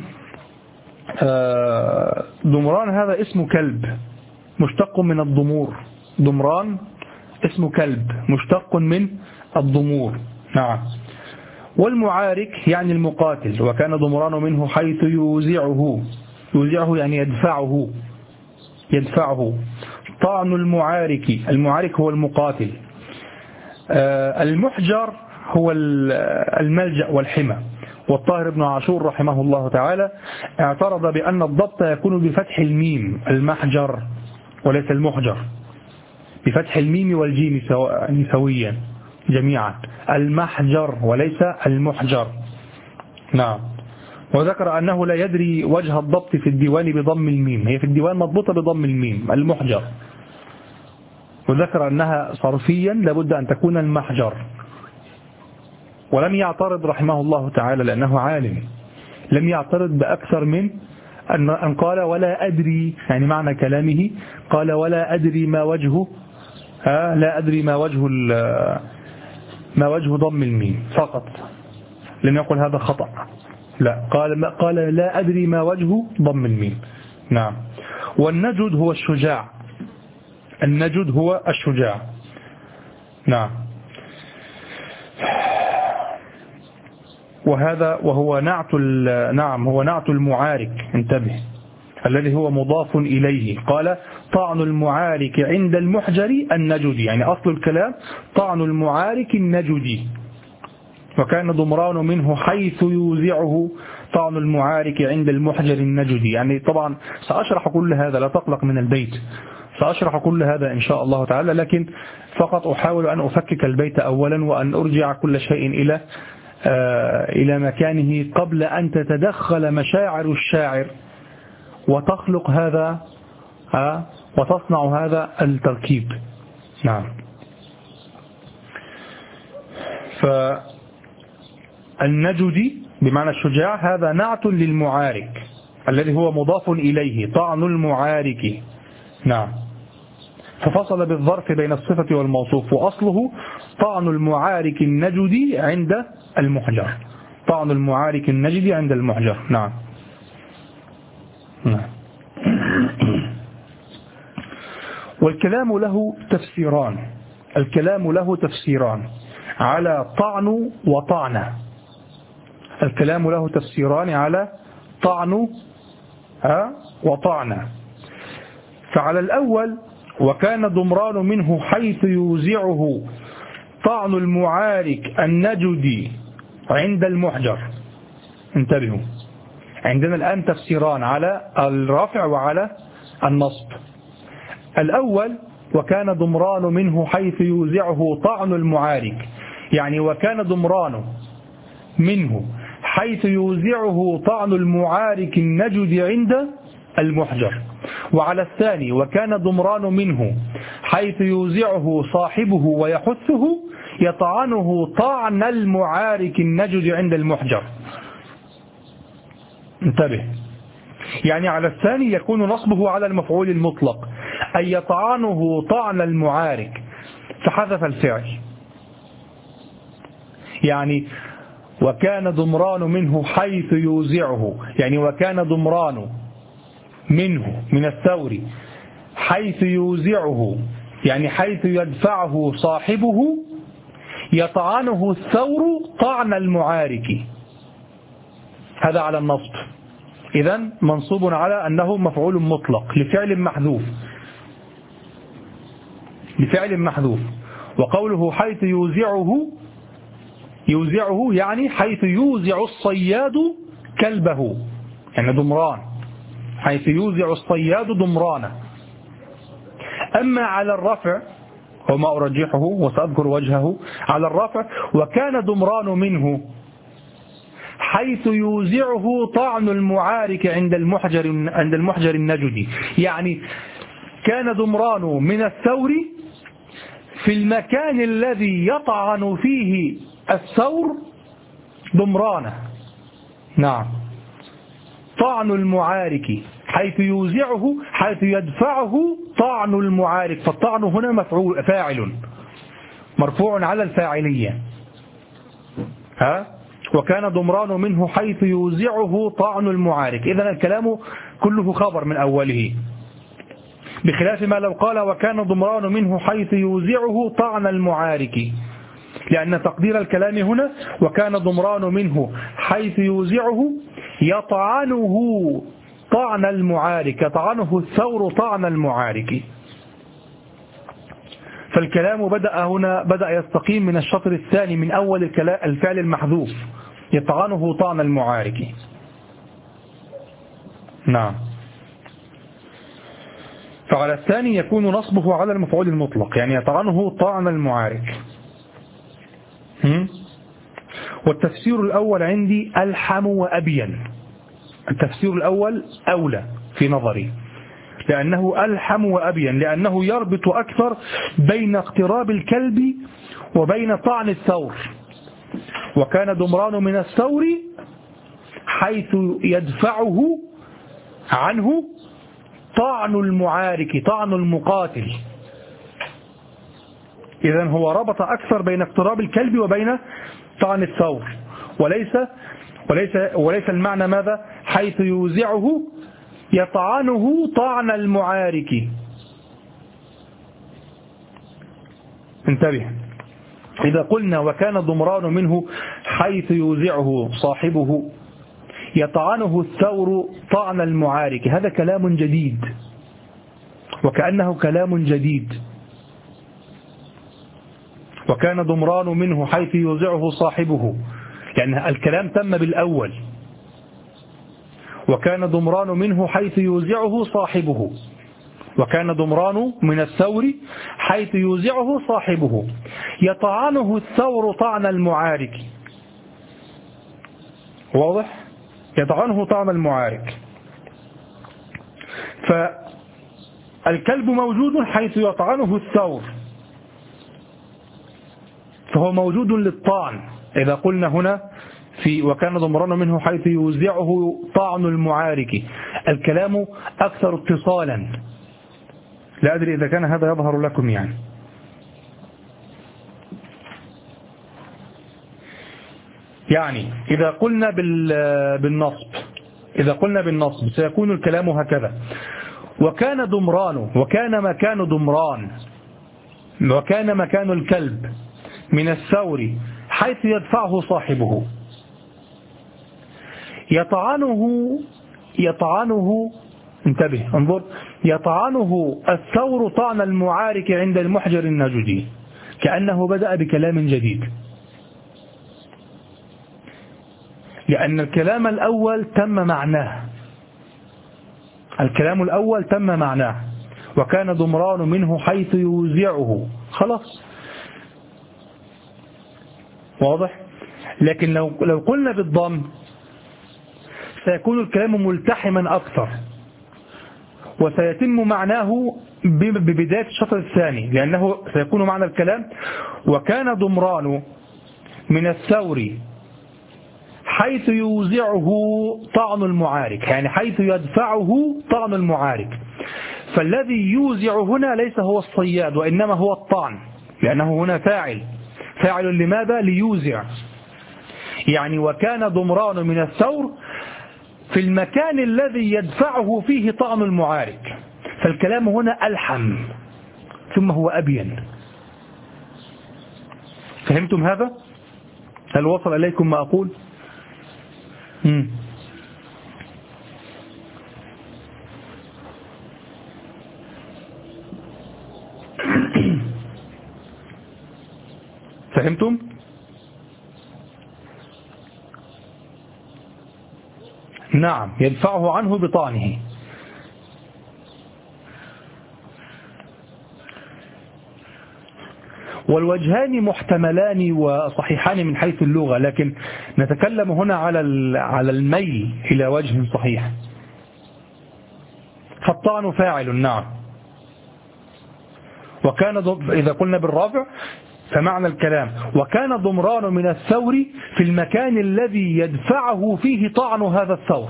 آه ضمران هذا اسم كلب مشتق من الضمور. ضمران اسم كلب مشتق من الضمور. نعم. والمعارك يعني المقاتل. وكان ضمران منه حيث يوزعه، يوزعه يعني يدفعه، يدفعه. طعن المعارك، المعارك هو المقاتل. المحجر هو الملجأ والحمى. والطاهر بن عاشور رحمه الله تعالى اعترض بأن الضبط يكون بفتح الميم، المحجر وليس المحجر، بفتح الميم والجيم سويا جميعا، المحجر وليس المحجر. نعم. وذكر أنه لا يدري وجه الضبط في الديوان بضم الميم، هي في الديوان مضبوطة بضم الميم، المحجر. وذكر أنها صرفيا لابد أن تكون المحجر. ولم يعترض رحمه الله تعالى لأنه عالم، لم يعترض بأكثر من أن قال ولا أدري، يعني معنى كلامه قال ولا أدري ما وجهه، ها لا أدري ما وجه ما وجه ضم الميم فقط، لم يقل هذا خطأ، لا قال ما قال لا أدري ما وجه ضم الميم. نعم. والنجد هو الشجاع، النجد هو الشجاع. نعم. وهذا وهو نعت نعم هو نعت المعارك، انتبه، الذي هو مضاف إليه. قال طعن المعارك عند المحجر النجدي، يعني أصل الكلام طعن المعارك النجدي. وكان ضمران منه حيث يوزعه طعن المعارك عند المحجر النجدي. يعني طبعا سأشرح كل هذا، لا تقلق من البيت، سأشرح كل هذا إن شاء الله تعالى، لكن فقط أحاول أن أفكك البيت أولا وأن أرجع كل شيء إلى آه إلى مكانه قبل أن تتدخل مشاعر الشاعر وتخلق هذا آه وتصنع هذا التركيب. نعم. فالنجدي بمعنى الشجاع هذا نعت للمعارك الذي هو مضاف إليه، طعن المعارك. نعم. ففصل بالظرف بين الصفة والموصوف، وأصله طعن المعارك النجدي عند المحجر. طعن المعارك النجدي عند المحجر. نعم. نعم. والكلام له تفسيران. الكلام له تفسيران على طعن وطعنة. الكلام له تفسيران على طعن وطعنة. فعلى الأول وكان ضمران منه حيث يوزعه طعن المعارك النجدي عند المحجر. انتبهوا، عندنا الآن تفسيران على الرفع وعلى النصب. الأول وكان ضمران منه حيث يوزعه طعن المعارك، يعني وكان ضمران منه حيث يوزعه طعن المعارك النجد عند المحجر. وعلى الثاني وكان ضمران منه حيث يوزعه صاحبه ويحثه يطعنه طعن المعارك النجد عند المحجر. انتبه، يعني على الثاني يكون نصبه على المفعول المطلق، أي يطعنه طعن المعارك، فحذف الفعل. يعني وكان ضمران منه حيث يوزعه، يعني وكان ضمران منه من الثور حيث يوزعه، يعني حيث يدفعه صاحبه يطعنه الثور طعن المعارك. هذا على النصب. إذن منصوب على أنه مفعول مطلق لفعل محذوف، لفعل محذوف. وقوله حيث يوزعه، يوزعه يعني حيث يوزع الصياد كلبه، يعني ضمران، حيث يوزع الصياد ضمرانه. أما على الرفع وما أرجحه وسأذكر وجهه، على الرفع وكان ضمران منه حيث يوزعه طعن المعارك عند المحجر عند المحجر النجدي، يعني كان ضمران من الثور في المكان الذي يطعن فيه الثور ضمرانه. نعم، طعن المعارك حيث يوزعه، حيث يدفعه طعن المعارك. فالطعن هنا مفعول فاعل مرفوع على الفاعلية. ها، وكان ضمران منه حيث يوزعه طعن المعارك. إذن الكلام كله خبر من أوله، بخلاف ما لو قال وكان ضمران منه حيث يوزعه طعن المعارك، لأن تقدير الكلام هنا وكان ضمران منه حيث يوزعه يطعنه طعن المعارك، يطعنه الثور طعن المعارك. فالكلام بدأ هنا بدأ يستقيم من الشطر الثاني من أول الفعل المحذوف، يطعنه طعن المعارك. نعم. فعلى الثاني يكون نصبه على المفعول المطلق، يعني يطعنه طعن المعارك. والتفسير الأول عندي ألحم وأبين. التفسير الأول أولى في نظري، لأنه ألحم وأبين، لأنه يربط أكثر بين اقتراب الكلب وبين طعن الثور. وكان ضمران من الثور حيث يدفعه عنه طعن المعارك، طعن المقاتل. إذن هو ربط أكثر بين اقتراب الكلب وبين طعن الثور، وليس وليس وليس المعنى ماذا؟ حيث يوزعه يطعنه طعن المعارك. انتبه، إذا قلنا وكان ضمران منه حيث يوزعه صاحبه يطعنه الثور طعن المعارك، هذا كلام جديد، وكأنه كلام جديد. وكان ضمران منه حيث يوزعه صاحبه، يعني الكلام تم بالأول. وكان ضمران منه حيث يوزعه صاحبه، وكان ضمران من الثور حيث يوزعه صاحبه يطعنه الثور طعن المعارك. واضح؟ يطعنه طعن المعارك. فالكلب موجود حيث يطعنه الثور، فهو موجود للطعن. إذا قلنا هنا في وكان ضمران منه حيث يوزعه طعن المعارك، الكلام أكثر اتصالا، لا أدري إذا كان هذا يظهر لكم يعني. يعني إذا قلنا بالنصب إذا قلنا بالنصب سيكون الكلام هكذا: وكان دمران وكان مكان دمران وكان مكان الكلب من الثور حيث يدفعه صاحبه يطعنه يطعنه انتبه انظر يطعنه الثور طعن المعارك عند المحجر النجدي، كأنه بدأ بكلام جديد، لأن الكلام الأول تم معناه الكلام الأول تم معناه وكان ضمران منه حيث يوزعه، خلاص واضح. لكن لو لو قلنا بالضم سيكون الكلام ملتحما أكثر، وسيتم معناه ببداية الشطر الثاني، لأنه سيكون معنى الكلام: وكان ضمران من الثور حيث يوزعه طعن المعارك، يعني حيث يدفعه طعن المعارك. فالذي يوزع هنا ليس هو الصياد وإنما هو الطعن، لأنه هنا فاعل فاعل لماذا؟ ليوزع. يعني وكان ضمران من الثور في المكان الذي يدفعه فيه طعن المعارك، فالكلام هنا ألحم ثم هو أبين. فهمتم هذا؟ هل وصل إليكم ما أقول؟ مم. فهمتم؟ نعم، يدفعه عنه بطعنه. والوجهان محتملان وصحيحان من حيث اللغة، لكن نتكلم هنا على على الميل إلى وجه صحيح. فالطعن فاعل، نعم. وكان إذا قلنا بالرفع فمعنى الكلام: وكان ضمران من الثور في المكان الذي يدفعه فيه طعن هذا الثور.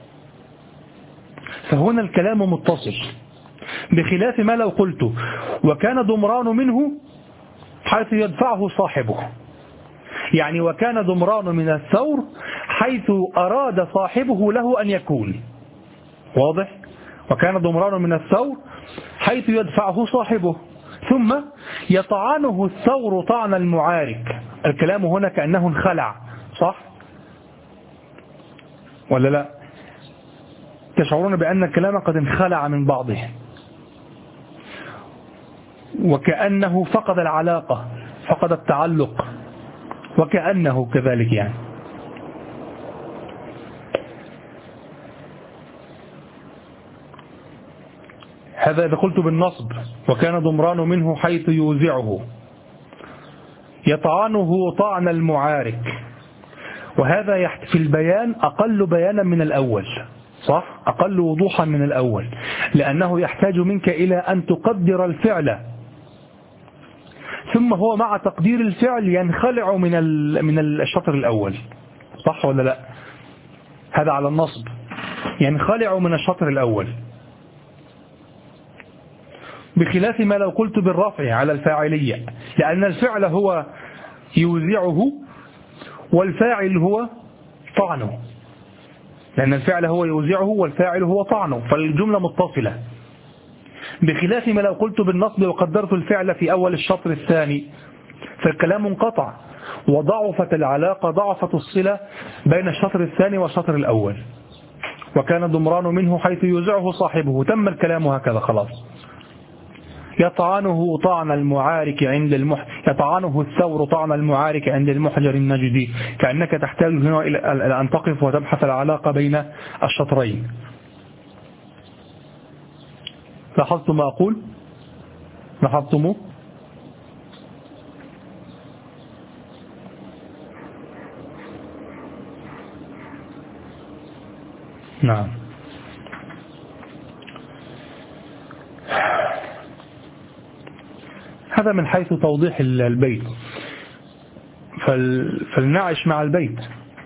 فهنا الكلام متصل، بخلاف ما لو قلت وكان ضمران منه حيث يدفعه صاحبه، يعني وكان ضمران من الثور حيث أراد صاحبه له أن يكون. واضح؟ وكان ضمران من الثور حيث يدفعه صاحبه ثم يطعنه الثور طعن المعارك. الكلام هنا كأنه انخلع، صح ولا لا؟ تشعرون بأن الكلام قد انخلع من بعضه، وكأنه فقد العلاقة، فقد التعلق، وكأنه كذلك يعني. هذا إذا قلت بالنصب: وكان ضمران منه حيث يوزعه يطعنه طعن المعارك. وهذا في البيان أقل بيانا من الأول، صح؟ أقل وضوحا من الأول، لأنه يحتاج منك إلى أن تقدر الفعل، ثم هو مع تقدير الفعل ينخلع من من الشطر الأول، صح ولا لا؟ هذا على النصب، ينخلع من الشطر الأول، بخلاف ما لو قلت بالرفع على الفاعلية، لأن الفعل هو يوزعه والفاعل هو طعنه، لأن الفعل هو يوزعه والفاعل هو طعنه، فالجملة متصلة. بخلاف ما لو قلت بالنصب وقدرت الفعل في أول الشطر الثاني، فالكلام انقطع وضعفت العلاقة، ضعفت الصلة بين الشطر الثاني والشطر الأول. وكان ضمران منه حيث يوزعه صاحبه، تم الكلام هكذا خلاص. يطعنه طعن المعارك عند المح... يطعنه الثور طعن المعارك عند المحجر النجدي، كأنك تحتاج هنا إلى أن تقف وتبحث العلاقة بين الشطرين. لاحظتم ما أقول؟ لاحظتموه؟ نعم. هذا من حيث توضيح البيت، فلنعش مع البيت.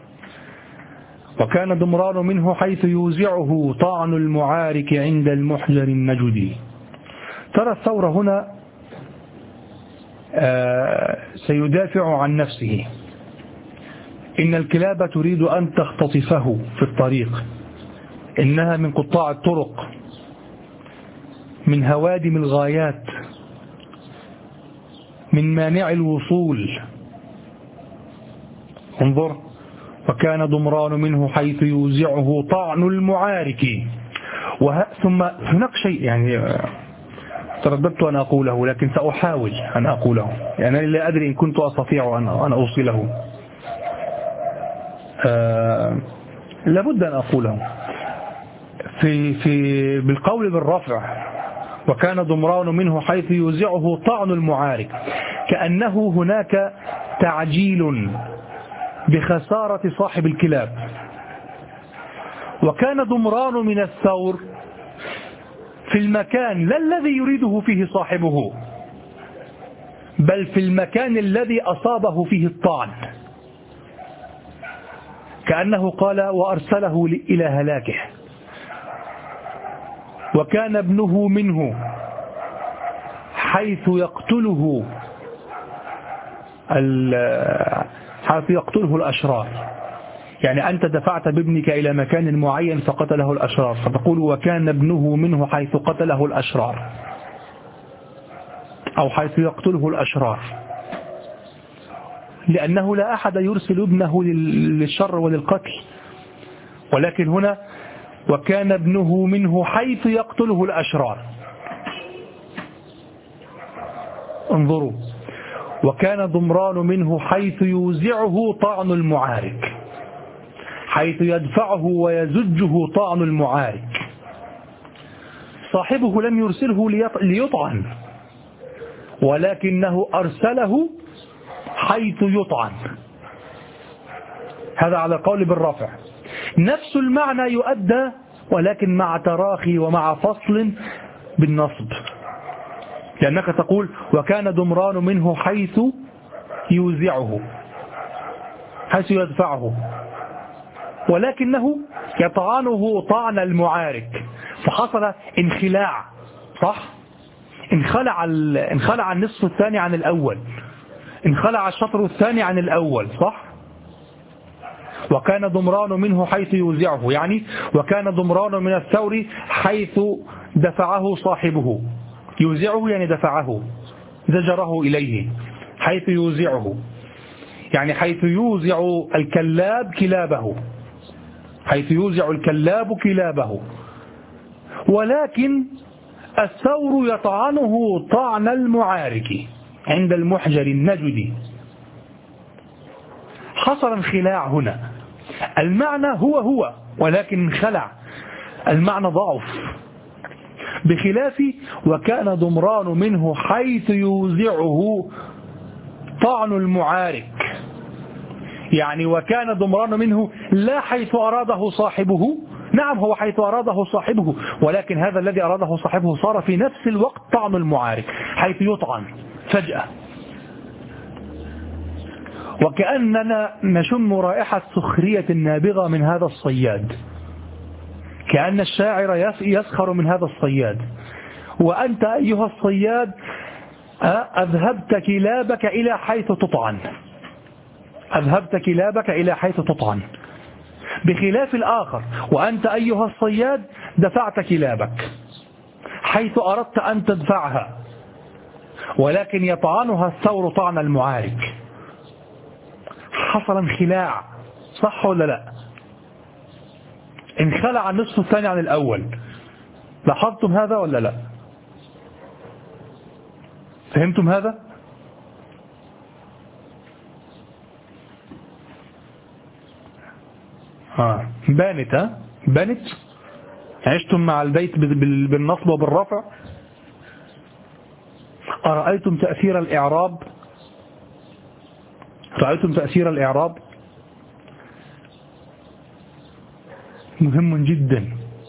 وكان ضمران منه حيث يوزعه طعن المعارك عند المحجر النجدي. ترى الثور هنا سيدافع عن نفسه. إن الكلاب تريد أن تختطفه في الطريق، إنها من قطاع الطرق، من هوادم الغايات، من مانع الوصول. انظر: وكان ضمران منه حيث يوزعه طعن المعارك. ثم هناك شيء يعني ترددت أن أقوله، لكن سأحاول أن أقوله، يعني أنا لا أدري إن كنت أستطيع أن أوصله. آه لابد أن أقوله في في بالقول بالرفع: وكان ضمران منه حيث يوزعه طعن المعارك، كأنه هناك تعجيل بخسارة صاحب الكلاب. وكان ضمران من الثور في المكان لا الذي يريده فيه صاحبه، بل في المكان الذي أصابه فيه الطعن، كأنه قال: وأرسله إلى هلاكه. وكان ابنه منه حيث يقتله حيث يقتله الأشرار. يعني أنت دفعت بابنك إلى مكان معين فقتله الأشرار، فتقول: وكان ابنه منه حيث قتله الأشرار، أو حيث يقتله الأشرار، لأنه لا أحد يرسل ابنه للشر وللقتل. ولكن هنا: وكان ابنه منه حيث يقتله الأشرار. انظروا: وكان ضمران منه حيث يوزعه طعن المعارك، حيث يدفعه ويزجه طعن المعارك. صاحبه لم يرسله ليطعن، ولكنه أرسله حيث يطعن. هذا على القول بالرفع. نفس المعنى يؤدى، ولكن مع تراخي ومع فصل بالنصب، لأنك تقول: وكان ضمران منه حيث يوزعه، حيث يدفعه، ولكنه يطعنه طعن المعارك، فحصل انخلاع. صح؟ انخلع انخلع النصف الثاني عن الأول، انخلع الشطر الثاني عن الأول. صح؟ وكان ضمران منه حيث يوزعه، يعني وكان ضمران من الثور حيث دفعه صاحبه. يوزعه يعني دفعه، زجره إليه. حيث يوزعه يعني حيث يوزع الكلاب كلابه، حيث يوزع الكلاب كلابه. ولكن الثور يطعنه طعن المعارك عند المحجر النجدي. حصل انخلاع هنا، المعنى هو هو ولكن انخلع، المعنى ضعف، بخلاف وكان ضمران منه حيث يوزعه طعن المعارك. يعني وكان ضمران منه لا حيث أراده صاحبه، نعم هو حيث أراده صاحبه، ولكن هذا الذي أراده صاحبه صار في نفس الوقت طعن المعارك، حيث يطعن فجأة. وكأننا نشم رائحة سخرية نابغة من هذا الصياد، كأن الشاعر يسخر من هذا الصياد. وأنت أيها الصياد أذهبت كلابك إلى حيث تطعن، أذهبت كلابك إلى حيث تطعن، بخلاف الآخر: وأنت أيها الصياد دفعت كلابك حيث أردت أن تدفعها، ولكن يطعنها الثور طعن المعارك. حصل انخلاع، صح ولا لا؟ انخلع النصف الثاني عن الأول. لاحظتم هذا ولا لا؟ فهمتم هذا؟ آه. بانت ها؟ بانت؟ عشتم مع البيت بالنصب وبالرفع؟ أرأيتم تأثير الإعراب؟ رأيتم تأثير الإعراب؟ مهم جدا،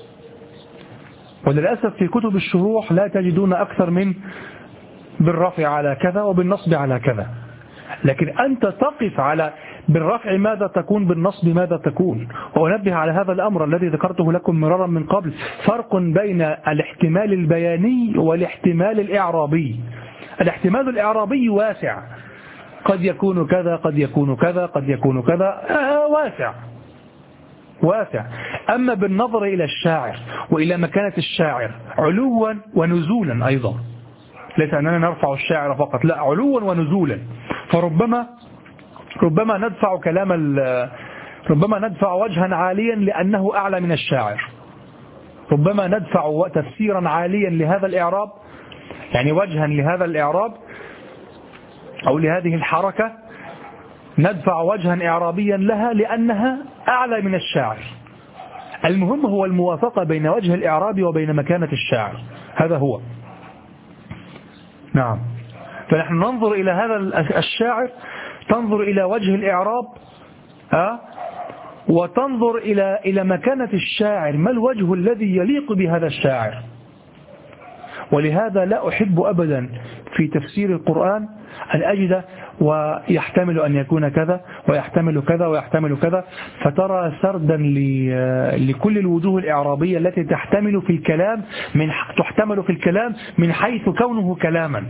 وللأسف في كتب الشروح لا تجدون أكثر من بالرفع على كذا وبالنصب على كذا. لكن أنت تقف على بالرفع ماذا تكون، بالنصب ماذا تكون. وأنبه على هذا الأمر الذي ذكرته لكم مرارا من قبل، فرق بين الاحتمال البياني والاحتمال الإعرابي. الاحتمال الإعرابي واسع، قد يكون كذا قد يكون كذا قد يكون كذا، آه واسع واسع. أما بالنظر إلى الشاعر وإلى مكانة الشاعر علوا ونزولا أيضا، ليس أننا نرفع الشاعر فقط، لا، علوا ونزولا. فربما ربما ندفع كلام ربما ندفع وجها عاليا لأنه أعلى من الشاعر، ربما ندفع تفسيرا عاليا لهذا الإعراب، يعني وجها لهذا الإعراب أو لهذه الحركة ندفع وجها إعرابيا لها لأنها أعلى من الشاعر. المهم هو الموافقة بين وجه الإعراب وبين مكانة الشاعر، هذا هو. نعم، فنحن ننظر إلى هذا الشاعر، تنظر إلى وجه الإعراب أه؟ وتنظر إلى إلى مكانة الشاعر، ما الوجه الذي يليق بهذا الشاعر. ولهذا لا أحب أبدا في تفسير القرآن أن أجد ويحتمل أن يكون كذا ويحتمل كذا ويحتمل كذا، فترى سردا لكل الوجوه الإعرابية التي تحتمل في الكلام من تحتمل في الكلام من حيث كونه كلاما.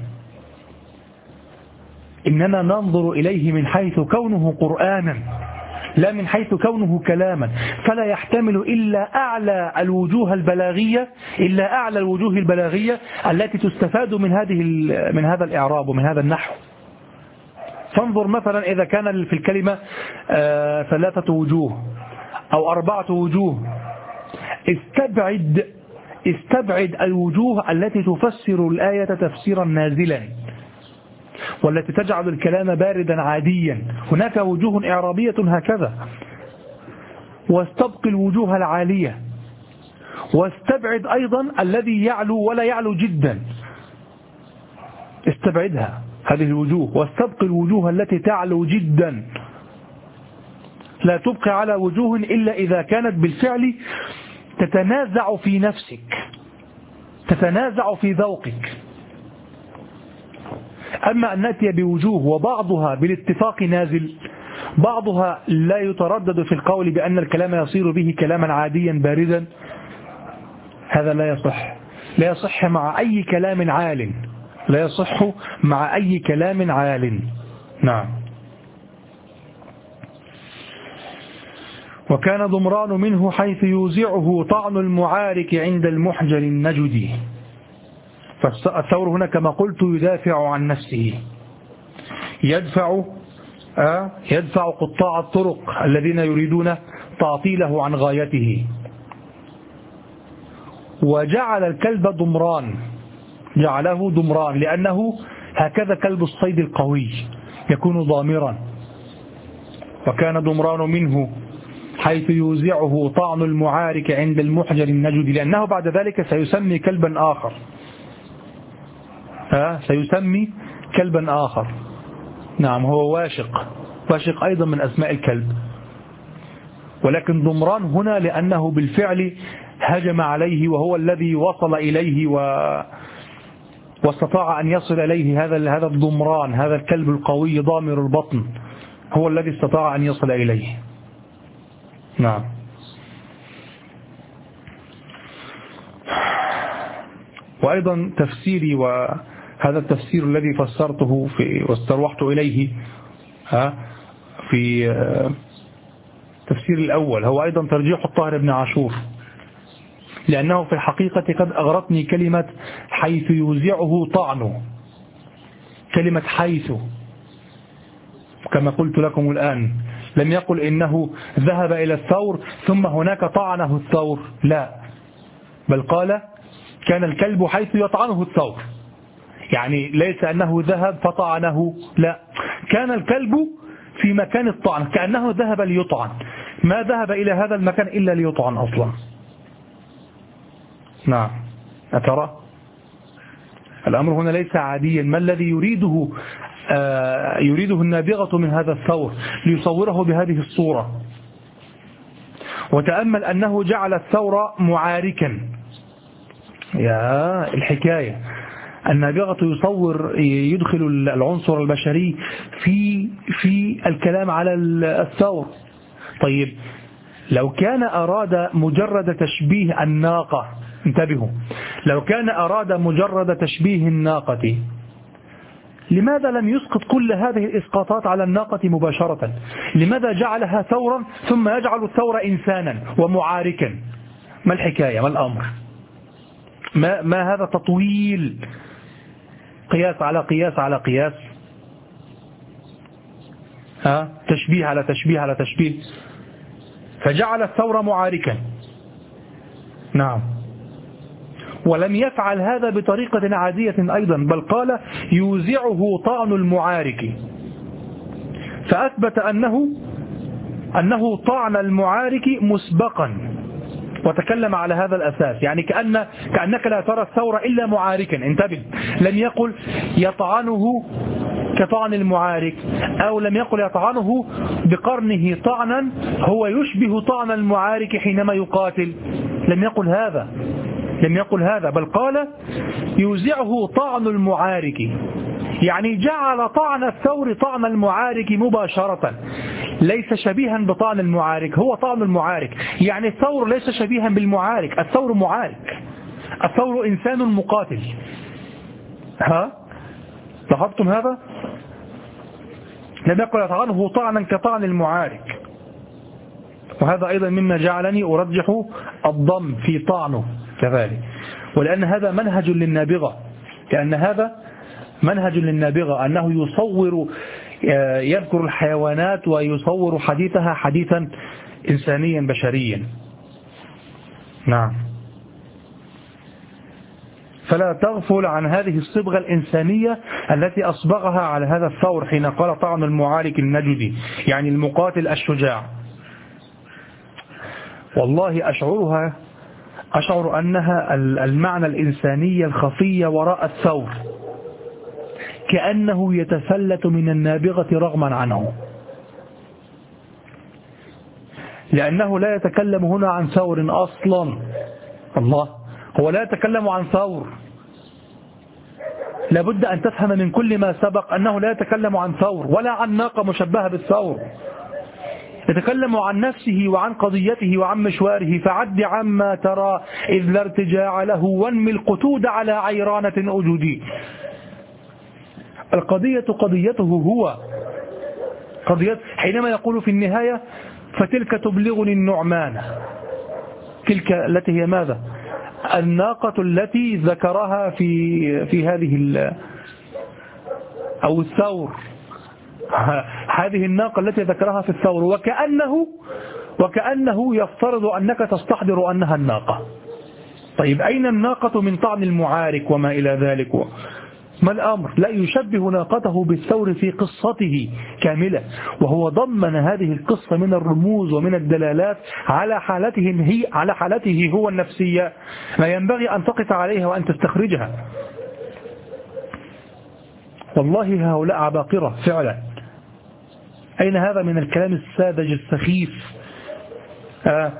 إننا ننظر إليه من حيث كونه قرآنا لا من حيث كونه كلاما، فلا يحتمل إلا أعلى الوجوه البلاغية إلا أعلى الوجوه البلاغية التي تستفاد من هذه من هذا الإعراب ومن هذا النحو. فانظر مثلا إذا كان في الكلمة آه ثلاثة وجوه أو أربعة وجوه، استبعد استبعد الوجوه التي تفسر الآية تفسيرا نازلا والتي تجعل الكلام باردا عاديا. هناك وجوه إعرابية هكذا، واستبق الوجوه العالية، واستبعد أيضا الذي يعلو ولا يعلو جدا، استبعدها هذه الوجوه، واستبق الوجوه التي تعلو جدا. لا تبقى على وجوه إلا إذا كانت بالفعل تتنازع في نفسك، تتنازع في ذوقك. أما أن نأتي بوجوه وبعضها بالاتفاق نازل، بعضها لا يتردد في القول بأن الكلام يصير به كلاما عاديا باردا، هذا لا يصح، لا يصح مع أي كلام عال، لا يصح مع أي كلام عال. نعم. وكان ضمران منه حيث يوزعه طعن المعارك عند المحجر النجدي. فالثور هنا كما قلت يدافع عن نفسه، يدفع آه يدفع قطاع الطرق الذين يريدون تعطيله عن غايته. وجعل الكلب ضمران، جعله ضمران لأنه هكذا كلب الصيد القوي يكون ضامرا. وكان ضمران منه حيث يوزعه طعن المعارك عند المحجر النجدي، لأنه بعد ذلك سيسمي كلبا آخر، ها سيسمي كلبا آخر. نعم، هو واشق، واشق أيضا من أسماء الكلب، ولكن ضمران هنا لأنه بالفعل هجم عليه وهو الذي وصل إليه و... واستطاع أن يصل إليه. هذا هذا الضمران، هذا الكلب القوي ضامر البطن، هو الذي استطاع أن يصل إليه. نعم. وأيضا تفسيري، وهذا التفسير الذي فسرته في واستروحت إليه في التفسير الأول، هو أيضا ترجيح الطاهر بن عاشور، لأنه في الحقيقة قد أغرتني كلمة حيث يوزعه طعنه، كلمة حيث كما قلت لكم الآن، لم يقل إنه ذهب إلى الثور ثم هناك طعنه الثور، لا، بل قال كان الكلب حيث يطعنه الثور، يعني ليس أنه ذهب فطعنه، لا، كان الكلب في مكان الطعن، كأنه ذهب ليطعن، ما ذهب إلى هذا المكان إلا ليطعن أصلا. نعم، أترى الأمر هنا ليس عاديا. ما الذي يريده آه يريده النابغة من هذا الثور ليصوره بهذه الصورة؟ وتأمل أنه جعل الثور معاركا، يا الحكاية، النابغة يصور يدخل العنصر البشري في في الكلام على الثور. طيب لو كان أراد مجرد تشبيه الناقة، انتبهوا، لو كان أراد مجرد تشبيه الناقة، لماذا لم يسقط كل هذه الإسقاطات على الناقة مباشرة؟ لماذا جعلها ثورا ثم يجعل الثور إنسانا ومعاركا؟ ما الحكاية؟ ما الأمر؟ ما, ما هذا تطويل؟ قياس على قياس على قياس، ها؟ تشبيه على تشبيه على تشبيه، فجعل الثور معاركا. نعم. ولم يفعل هذا بطريقة عادية أيضا، بل قال يوزعه طعن المعارك، فأثبت أنه أنه طعن المعارك مسبقا، وتكلم على هذا الأساس، يعني كأن كأنك لا ترى الثور إلا معاركا. انتبه، لم يقل يطعنه كطعن المعارك، أو لم يقل يطعنه بقرنه طعنا هو يشبه طعن المعارك حينما يقاتل، لم يقل هذا، لم يقل هذا، بل قال يوزعه طعن المعارك، يعني جعل طعن الثور طعن المعارك مباشرة، ليس شبيها بطعن المعارك، هو طعن المعارك، يعني الثور ليس شبيها بالمعارك، الثور معارك، الثور إنسان مقاتل. ها؟ لاحظتم هذا؟ لم يقل يطعنه طعنا كطعن المعارك. وهذا أيضا مما جعلني أرجح الضم في طعنه كذلك، ولأن هذا منهج للنابغة، لأن هذا منهج للنابغة أنه يصور، يذكر الحيوانات ويصور حديثها حديثا إنسانيا بشريا. نعم. فلا تغفل عن هذه الصبغة الإنسانية التي أصبغها على هذا الثور حين قال طعن المعارك النجدي، يعني المقاتل الشجاع. والله أشعرها أشعر أنها المعنى الإنساني الخفي وراء الثور، كأنه يتفلت من النابغة رغما عنه، لأنه لا يتكلم هنا عن ثور أصلا. الله، هو لا يتكلم عن ثور. لابد أن تفهم من كل ما سبق أنه لا يتكلم عن ثور ولا عن ناقة مشبهة بالثور، يتكلم عن نفسه وعن قضيته وعن مشواره. فعد عما ترى إذ لا ارتجاع له، وانمي القتود على عيرانة أجودي. القضية قضيته هو، قضية حينما يقول في النهاية فتلك تبلغني النعمان، تلك التي هي ماذا؟ الناقة التي ذكرها في في هذه أو الثور، هذه الناقة التي ذكرها في الثور، وكأنه وكأنه يفترض أنك تستحضر أنها الناقة. طيب أين الناقة من طعن المعارك وما إلى ذلك؟ ما الأمر؟ لا، يشبه ناقته بالثور في قصته كاملة، وهو ضمن هذه القصة من الرموز ومن الدلالات على حالته هي على حالته هو النفسية، ما ينبغي أن تقف عليها وأن تستخرجها. والله هؤلاء عباقرة فعلا. أين هذا من الكلام الساذج السخيف؟ آه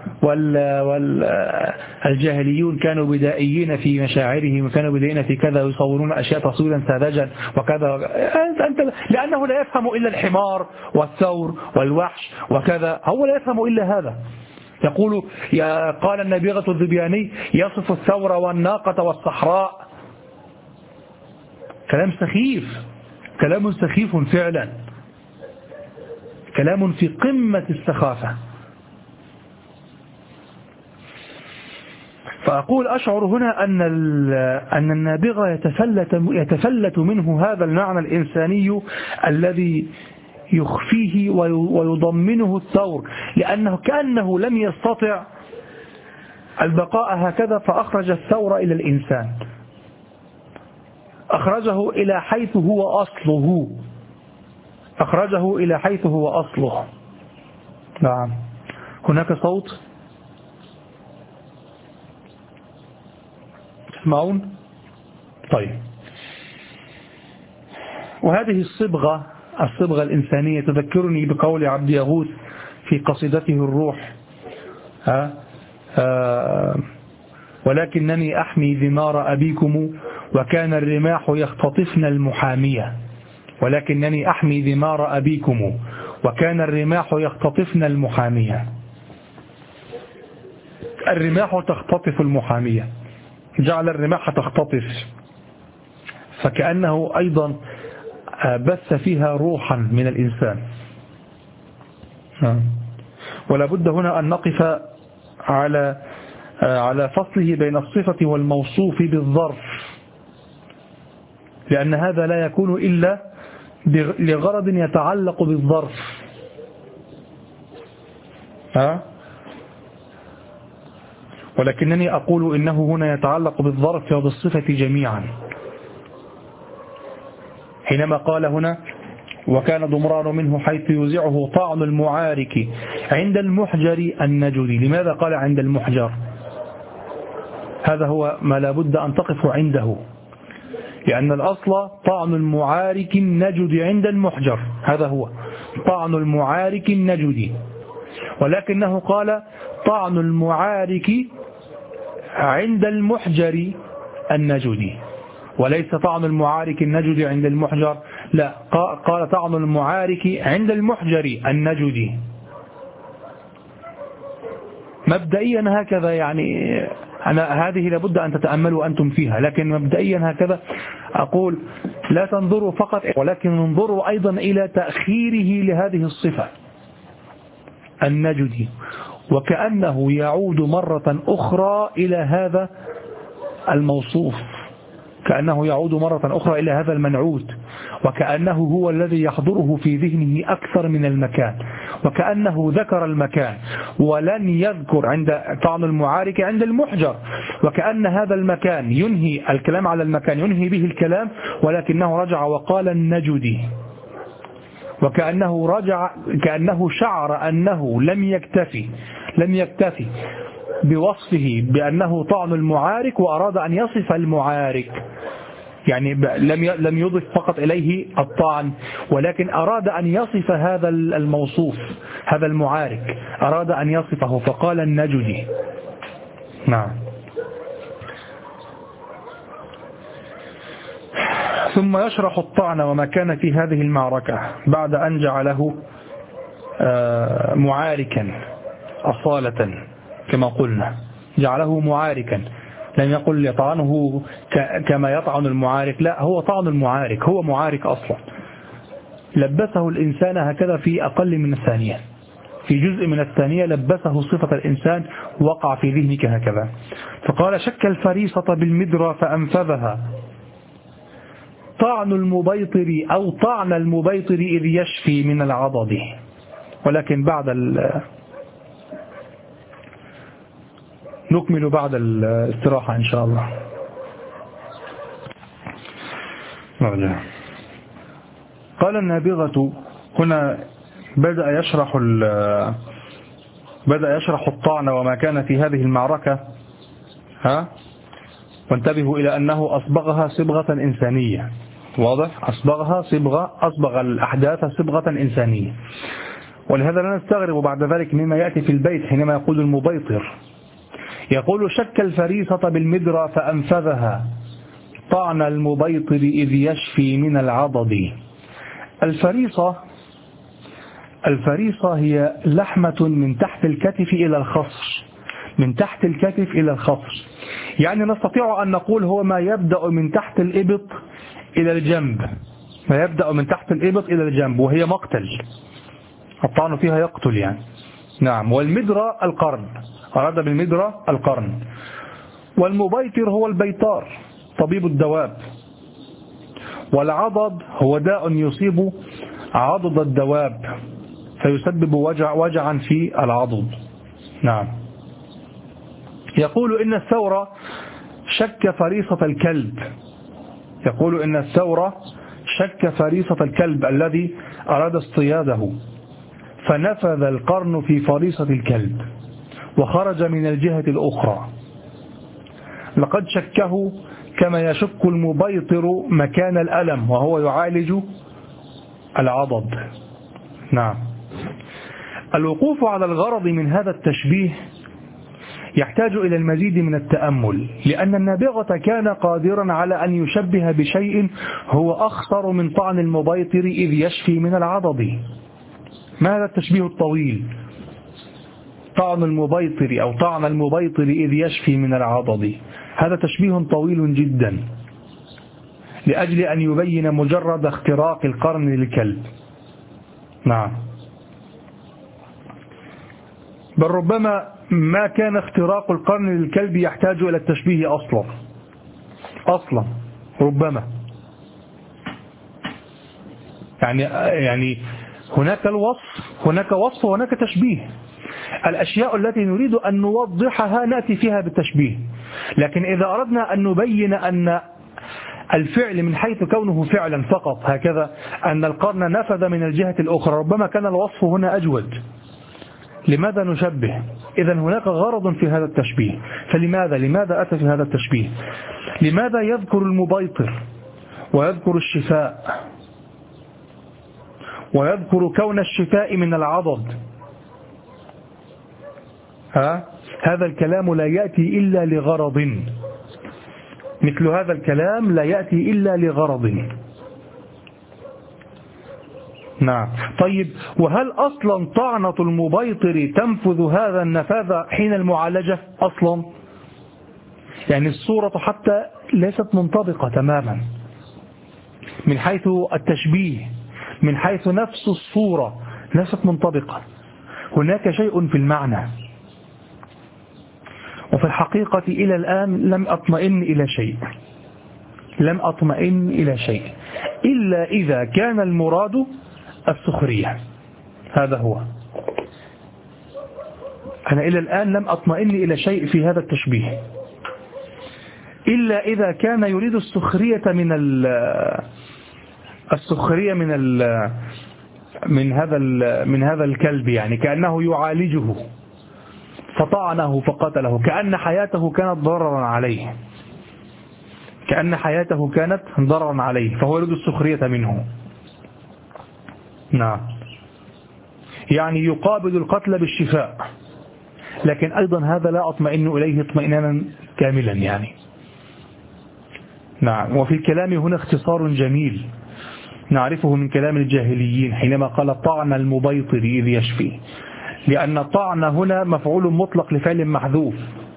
والجاهليون كانوا بدائيين في مشاعرهم، وكانوا بدائيين في كذا، يصورون أشياء تصويرا ساذجا وكذا. أنت لأنه لا يفهم إلا الحمار والثور والوحش وكذا، هو لا يفهم إلا هذا. يقول يا قال النبيغة الذبياني يصف الثور والناقة والصحراء. كلام سخيف، كلام سخيف فعلا، كلام في قمة السخافة. فأقول أشعر هنا أن أن النابغة يتفلت يتفلت منه هذا المعنى الإنساني الذي يخفيه ويضمنه الثور، لأنه كأنه لم يستطع البقاء هكذا، فأخرج الثور إلى الإنسان، أخرجه إلى حيث هو أصله، أخرجه إلى حيث هو أصله. نعم. هناك صوت تسمعون؟ طيب. وهذه الصبغة الصبغة الإنسانية تذكرني بقول عبد يغوث في قصيدته الروح، ها آه ولكنني أحمي ذمار أبيكم وكان الرماح يختطفن المحامية ولكنني أحمي ذمار أبيكم وكان الرماح يختطفن المحامية. الرماح تختطف المحامية، جعل الرماح تختطف، فكأنه أيضا بث فيها روحا من الإنسان. ولا بد هنا أن نقف على على فصله بين الصفة والموصوف بالظرف، لأن هذا لا يكون إلا لغرض يتعلق بالظرف. ها؟ ولكنني أقول إنه هنا يتعلق بالظرف وبالصفة جميعا، حينما قال هنا وكان ضمران منه حيث يوزعه طعن المعارك عند المحجر النجدي. لماذا قال عند المحجر؟ هذا هو ما لا بد أن تقف عنده، لأن الأصل طعن المعارك النجد عند المحجر، هذا هو طعن المعارك النجدي، ولكنه قال طعن المعارك عند المحجر النجدي، وليس طعن المعارك النجدي عند المحجر، لا، قال طعن المعارك عند المحجر النجدي. مبدئيا هكذا، يعني أنا هذه لابد أن تتأملوا أنتم فيها، لكن مبدئيا هكذا أقول لا تنظروا فقط، ولكن انظروا أيضا إلى تأخيره لهذه الصفة النجدي، وكأنه يعود مرة أخرى إلى هذا الموصوف، كأنه يعود مرة أخرى إلى هذا المنعوت، وكأنه هو الذي يحضره في ذهنه أكثر من المكان، وكأنه ذكر المكان ولن يذكر عند طعن المعارك عند المحجر، وكأن هذا المكان ينهي الكلام على المكان ينهي به الكلام، ولكنه رجع وقال النجدي، وكأنه رجع كأنه شعر أنه لم يكتفي لم يكتفي بوصفه بأنه طعن المعارك، وأراد أن يصف المعارك، يعني لم لم يضف فقط إليه الطعن، ولكن أراد أن يصف هذا الموصوف، هذا المعارك أراد أن يصفه، فقال النجدي. نعم. ثم يشرح الطعن وما كان في هذه المعركة بعد أن جعله معاركا أصالة كما قلنا، جعله معاركا، لم يقل يطعنه كما يطعن المعارك، لا، هو طعن المعارك، هو معارك أصلا، لبسه الإنسان هكذا في أقل من الثانية، في جزء من الثانية لبسه صفة الإنسان، وقع في ذهنك هكذا. فقال شك الفريصة بالمدرى فأنفذها طعن المبيطر أو طعن المبيطر إذ يشفي من العضد. ولكن بعد ال نكمل بعد الاستراحة إن شاء الله. قال النابغة هنا بدأ يشرح بدأ يشرح الطعن وما كان في هذه المعركة، ها، وانتبهوا إلى أنه أصبغها صبغة إنسانية، واضح، أصبغها صبغة أصبغ الأحداث صبغة إنسانية، ولهذا لا نستغرب بعد ذلك مما يأتي في البيت حينما يقول المبيطر، يقول شك الفريصة بالمدرى فأنفذها طعن المبيطر إذ يشفي من العضد. الفريصة الفريصة هي لحمة من تحت الكتف إلى الخصر، من تحت الكتف إلى الخصر، يعني نستطيع أن نقول هو ما يبدأ من تحت الإبط إلى الجنب، ما يبدأ من تحت الإبط إلى الجنب، وهي مقتل، الطعن فيها يقتل يعني. نعم. والمدرى القرن، أراد بالمدرى القرن. والمبيطر هو البيطار طبيب الدواب. والعضد هو داء يصيب عضد الدواب فيسبب وجع وجعا في العضد. نعم. يقول إن الثورة شك فريصة الكلب، يقول إن الثورة شك فريصة الكلب الذي أراد اصطياده، فنفذ القرن في فريصة الكلب وخرج من الجهة الأخرى. لقد شكه كما يشك المبيطر مكان الألم وهو يعالج العضد. نعم. الوقوف على الغرض من هذا التشبيه يحتاج إلى المزيد من التأمل، لأن النابغة كان قادرا على أن يشبه بشيء هو أخطر من طعن المبيطر إذ يشفي من العضد. ما هذا التشبيه الطويل؟ طعن المبيطر أو طعن المبيطر إذ يشفي من العضد، هذا تشبيه طويل جدا لأجل أن يبين مجرد اختراق القرن للكلب. نعم، بل ربما ما كان اختراق القرن للكلب يحتاج إلى التشبيه أصلا أصلا ربما يعني يعني هناك الوصف هناك وصف وهناك تشبيه. الأشياء التي نريد أن نوضحها نأتي فيها بالتشبيه، لكن إذا أردنا أن نبين أن الفعل من حيث كونه فعلا فقط هكذا، أن القرن نفذ من الجهة الأخرى، ربما كان الوصف هنا أجود. لماذا نشبه؟ إذن هناك غرض في هذا التشبيه. فلماذا لماذا أتى في هذا التشبيه؟ لماذا يذكر المبيطر ويذكر الشفاء ويذكر كون الشفاء من العضد؟ ها؟ هذا الكلام لا يأتي إلا لغرض، مثل هذا الكلام لا يأتي إلا لغرض. نعم. طيب، وهل أصلا طعنة المبيطر تنفذ هذا النفاذ حين المعالجة أصلا؟ يعني الصورة حتى ليست منطبقة تماما من حيث التشبيه، من حيث نفس الصورة ليست منطبقة، هناك شيء في المعنى. وفي الحقيقة إلى الآن لم أطمئن إلى شيء لم أطمئن إلى شيء إلا إذا كان المراد السخرية. هذا هو. أنا إلى الآن لم أطمئن إلى شيء في هذا التشبيه إلا إذا كان يريد السخرية من السخرية من ال من هذا من هذا الكلب، يعني كأنه يعالجه فطعنه فقتله، كأن حياته كانت ضررا عليه كأن حياته كانت ضررا عليه فهو يريد السخرية منه. نعم، يعني يقابل القتل بالشفاء، لكن أيضا هذا لا أطمئن إليه اطمئنانا كاملا يعني. نعم. وفي الكلام هنا اختصار جميل نعرفه من كلام الجاهليين حينما قال طعن المبيطر إذ يشفي، لأن طعن هنا مفعول مطلق لفعل محذوف.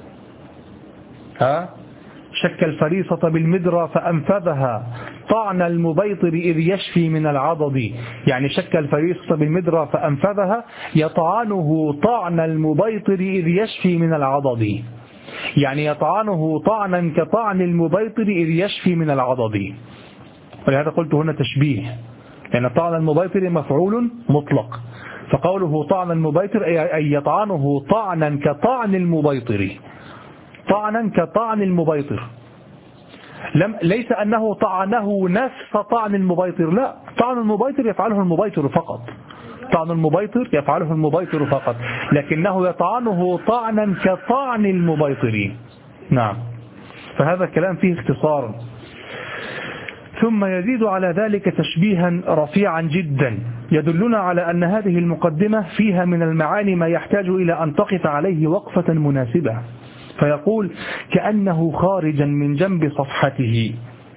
ها؟ شك الفريصة بالمدرى فأنفذها طعن المبيطر إذ يشفي من العضد، يعني شك الفريصة بالمدرى فأنفذها يطعنه طعن المبيطر إذ يشفي من العضد، يعني يطعنه طعنا كطعن المبيطر إذ يشفي من العضد. ولهذا قلت هنا تشبيه، لأن طعن المبيطر مفعول مطلق، فقوله طعن المبيطر أي يطعنه طعنا كطعن المبيطر، طعنا كطعن المبيطر، لم ليس أنه طعنه نفس طعن المبيطر، لا، طعن المبيطر يفعله المبيطر فقط طعن المبيطر يفعله المبيطر فقط لكنه يطعنه طعنا كطعن المبيطر. نعم. فهذا الكلام فيه اختصار. ثم يزيد على ذلك تشبيها رفيعا جدا يدلنا على أن هذه المقدمة فيها من المعاني ما يحتاج إلى أن تقف عليه وقفة مناسبة. فيقول: كأنه خارجا من جنب صفحته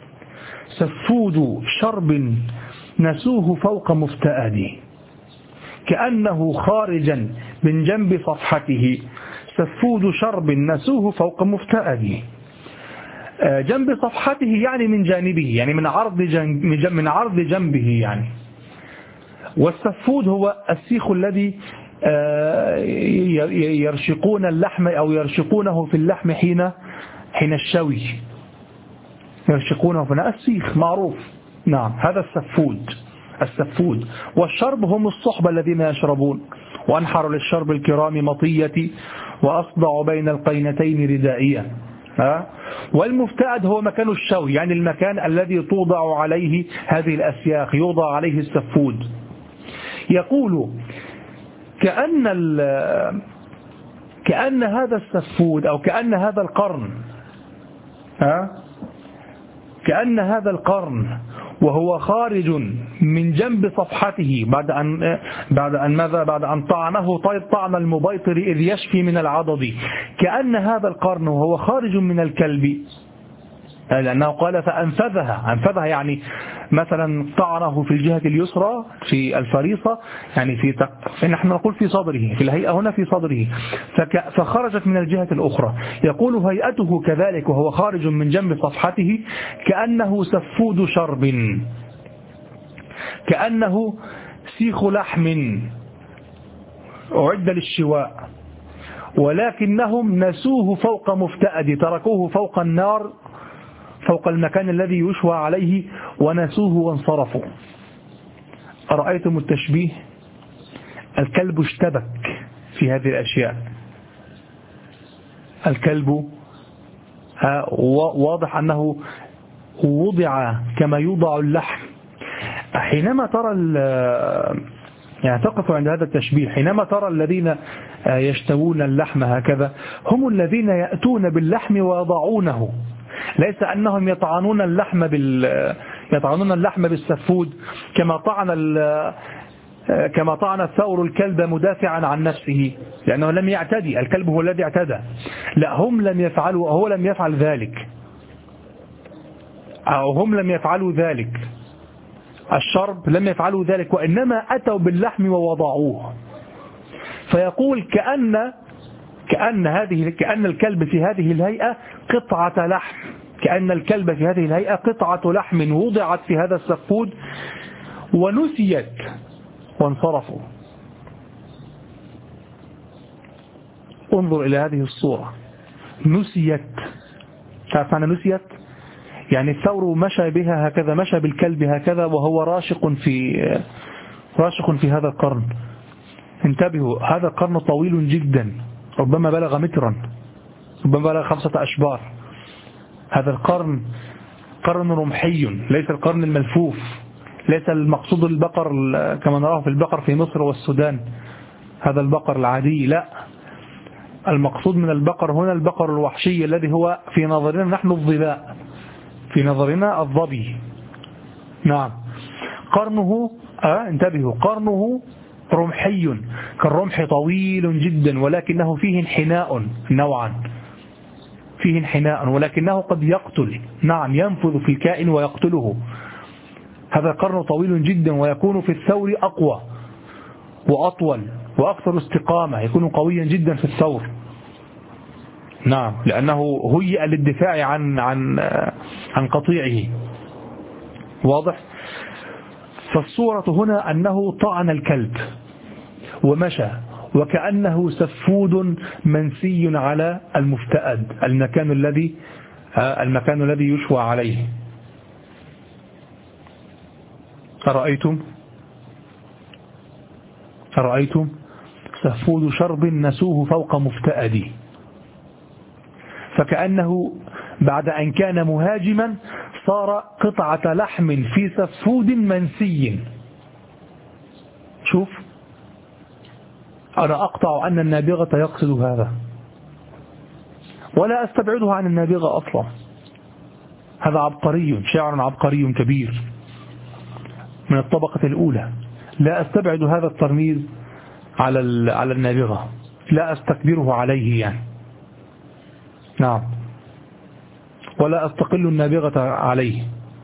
سفود شرب نسوه فوق مفتأد. كأنه خارجا من جنب صفحته سفود شرب نسوه فوق مفتأد. جنب صفحته يعني من جانبه، يعني من عرض جنب من عرض جنبه يعني. والسفود هو السيخ الذي يرشقون اللحم أو يرشقونه في اللحم حين حين الشوي، يرشقونه في السيخ معروف. نعم، هذا السفود السفود. والشرب هم الصحبة الذين يشربون. وأنحر للشرب الكرام مطيتي وأصدع بين القينتين ردائيا. ها؟ والمفتأد هو مكان الشوي، يعني المكان الذي توضع عليه هذه الأسياخ، يوضع عليه السفود. يقول: كأن كأن هذا السفود أو كأن هذا القرن ها كأن هذا القرن وهو خارج من جنب صفحته بعد أن بعد أن ماذا بعد أن طعنه طيب طعن المبيطر إذ يشفي من العضد، كأن هذا القرن وهو خارج من الكلب، لأنه قال فأنفذها، أنفذها يعني مثلا طعنه في الجهة اليسرى في الفريصة، يعني في تق... نحن نقول في صدره، في الهيئة هنا في صدره، فك... فخرجت من الجهة الأخرى. يقول هيئته كذلك وهو خارج من جنب صفحته كأنه سفود شرب، كأنه سيخ لحم أعد للشواء، ولكنهم نسوه فوق مفتأد، تركوه فوق النار، فوق المكان الذي يشوى عليه، ونسوه وانصرفوا. أرأيتم التشبيه؟ الكلب اشتبك في هذه الأشياء، الكلب واضح أنه وضع كما يوضع اللحم. حينما ترى يعني تقف عند هذا التشبيه، حينما ترى الذين يشتوون اللحم هكذا هم الذين يأتون باللحم ويضعونه، ليس أنهم يطعنون اللحم بال يطعنون اللحم بالسفود كما طعن ال... كما طعن الثور الكلب مدافعا عن نفسه، لأنه لم يعتدي، الكلب هو الذي اعتدى، لا هم لم يفعلوا، هو لم يفعل ذلك، أو هم لم يفعلوا ذلك، الشرب لم يفعلوا ذلك، وإنما أتوا باللحم ووضعوه. فيقول كأن كأن هذه كأن الكلب في هذه الهيئة قطعة لحم، كأن الكلب في هذه الهيئة قطعة لحم وضعت في هذا السفود ونسيت وانصرفوا. انظر إلى هذه الصورة، نسيت، تعرف معنى نسيت؟ يعني الثور مشى بها هكذا، مشى بالكلب هكذا وهو راشق في راشق في هذا القرن. انتبهوا، هذا القرن طويل جدا، ربما بلغ مترا، ربما بلغ خمسة أشبار. هذا القرن قرن رمحي، ليس القرن الملفوف، ليس المقصود البقر كما نراه في البقر في مصر والسودان، هذا البقر العادي، لا، المقصود من البقر هنا البقر الوحشي الذي هو في نظرنا نحن الظباء، في نظرنا الظبي. نعم، قرنه آه انتبهوا، قرنه رمحي، كالرمح طويل جدا، ولكنه فيه انحناء نوعا، فيه انحناء ولكنه قد يقتل، نعم ينفذ في الكائن ويقتله. هذا القرن طويل جدا، ويكون في الثور أقوى وأطول وأكثر استقامة، يكون قويا جدا في الثور، نعم، لأنه هيئ للدفاع عن عن عن قطيعه. واضح؟ فالصورة هنا أنه طعن الكلب ومشى وكأنه سفود منسي على المفتأد، المكان الذي المكان الذي يشوى عليه. أرأيتم أرأيتم سفود شرب نسوه فوق مفتأد، فكأنه بعد أن كان مهاجما صار قطعة لحم في سفود منسي. شوف، أنا أقطع أن النابغة يقصد هذا، ولا أستبعدها عن النابغة أصلا، هذا عبقري، شاعر عبقري كبير من الطبقة الأولى، لا أستبعد هذا الترميز على على النابغة، لا أستكبره عليه يعني، نعم، ولا أستقل النابغة عليه.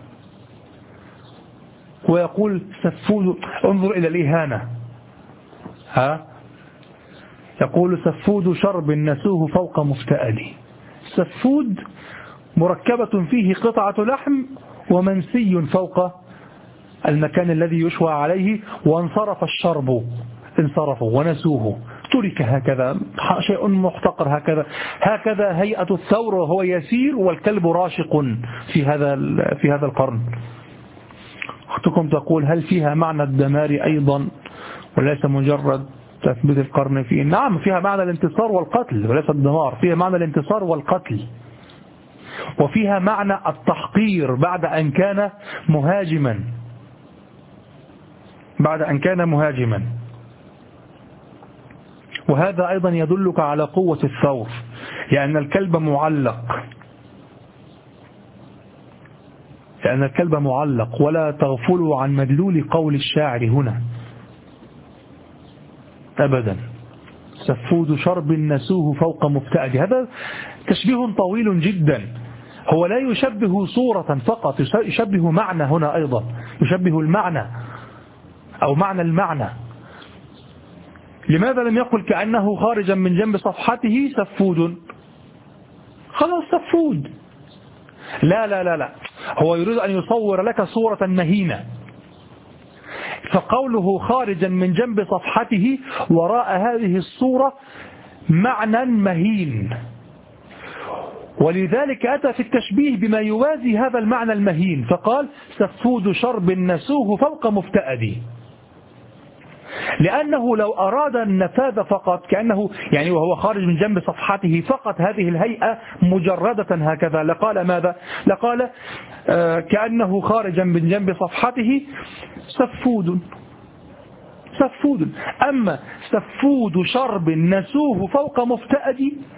ويقول سفود، انظر إلى الإهانة، ها، يقول سفود شرب نسوه فوق مفتأد، سفود مركبة فيه قطعة لحم ومنسي فوق المكان الذي يشوى عليه، وانصرف الشرب، انصرفوا ونسوه، ترك هكذا، شيء محتقر هكذا، هكذا هيئة الثور وهو يسير والكلب راشق في هذا في هذا القرن. أختكم تقول هل فيها معنى الدمار أيضا وليس مجرد تثبيت القرن فيه؟ نعم، فيها معنى الانتصار والقتل وليس الدمار، فيها معنى الانتصار والقتل، وفيها معنى التحقير بعد أن كان مهاجما، بعد أن كان مهاجما. وهذا أيضا يدلك على قوة الثور، لأن الكلب معلق، لأن لأن الكلب معلق. ولا تغفلوا عن مدلول قول الشاعر هنا أبدا. سفود شرب نسوه فوق مفتأد. هذا تشبيه طويل جدا. هو لا يشبه صورة فقط، يشبه معنى هنا أيضا، يشبه المعنى أو معنى المعنى. لماذا لم يقل كأنه خارجا من جنب صفحته سفود؟ خلاص سفود. لا لا لا لا، هو يريد أن يصور لك صورة مهينة، فقوله خارجا من جنب صفحته وراء هذه الصورة معنى مهين، ولذلك أتى في التشبيه بما يوازي هذا المعنى المهين، فقال سفود شرب نسوه فوق مفتأد. لأنه لو أراد النفاذ فقط كأنه يعني وهو خارج من جنب صفحته فقط هذه الهيئة مجردة هكذا لقال ماذا؟ لقال آه كأنه خارجا من جنب صفحته سفود سفود. أما سفود شرب نسوه فوق مفتأد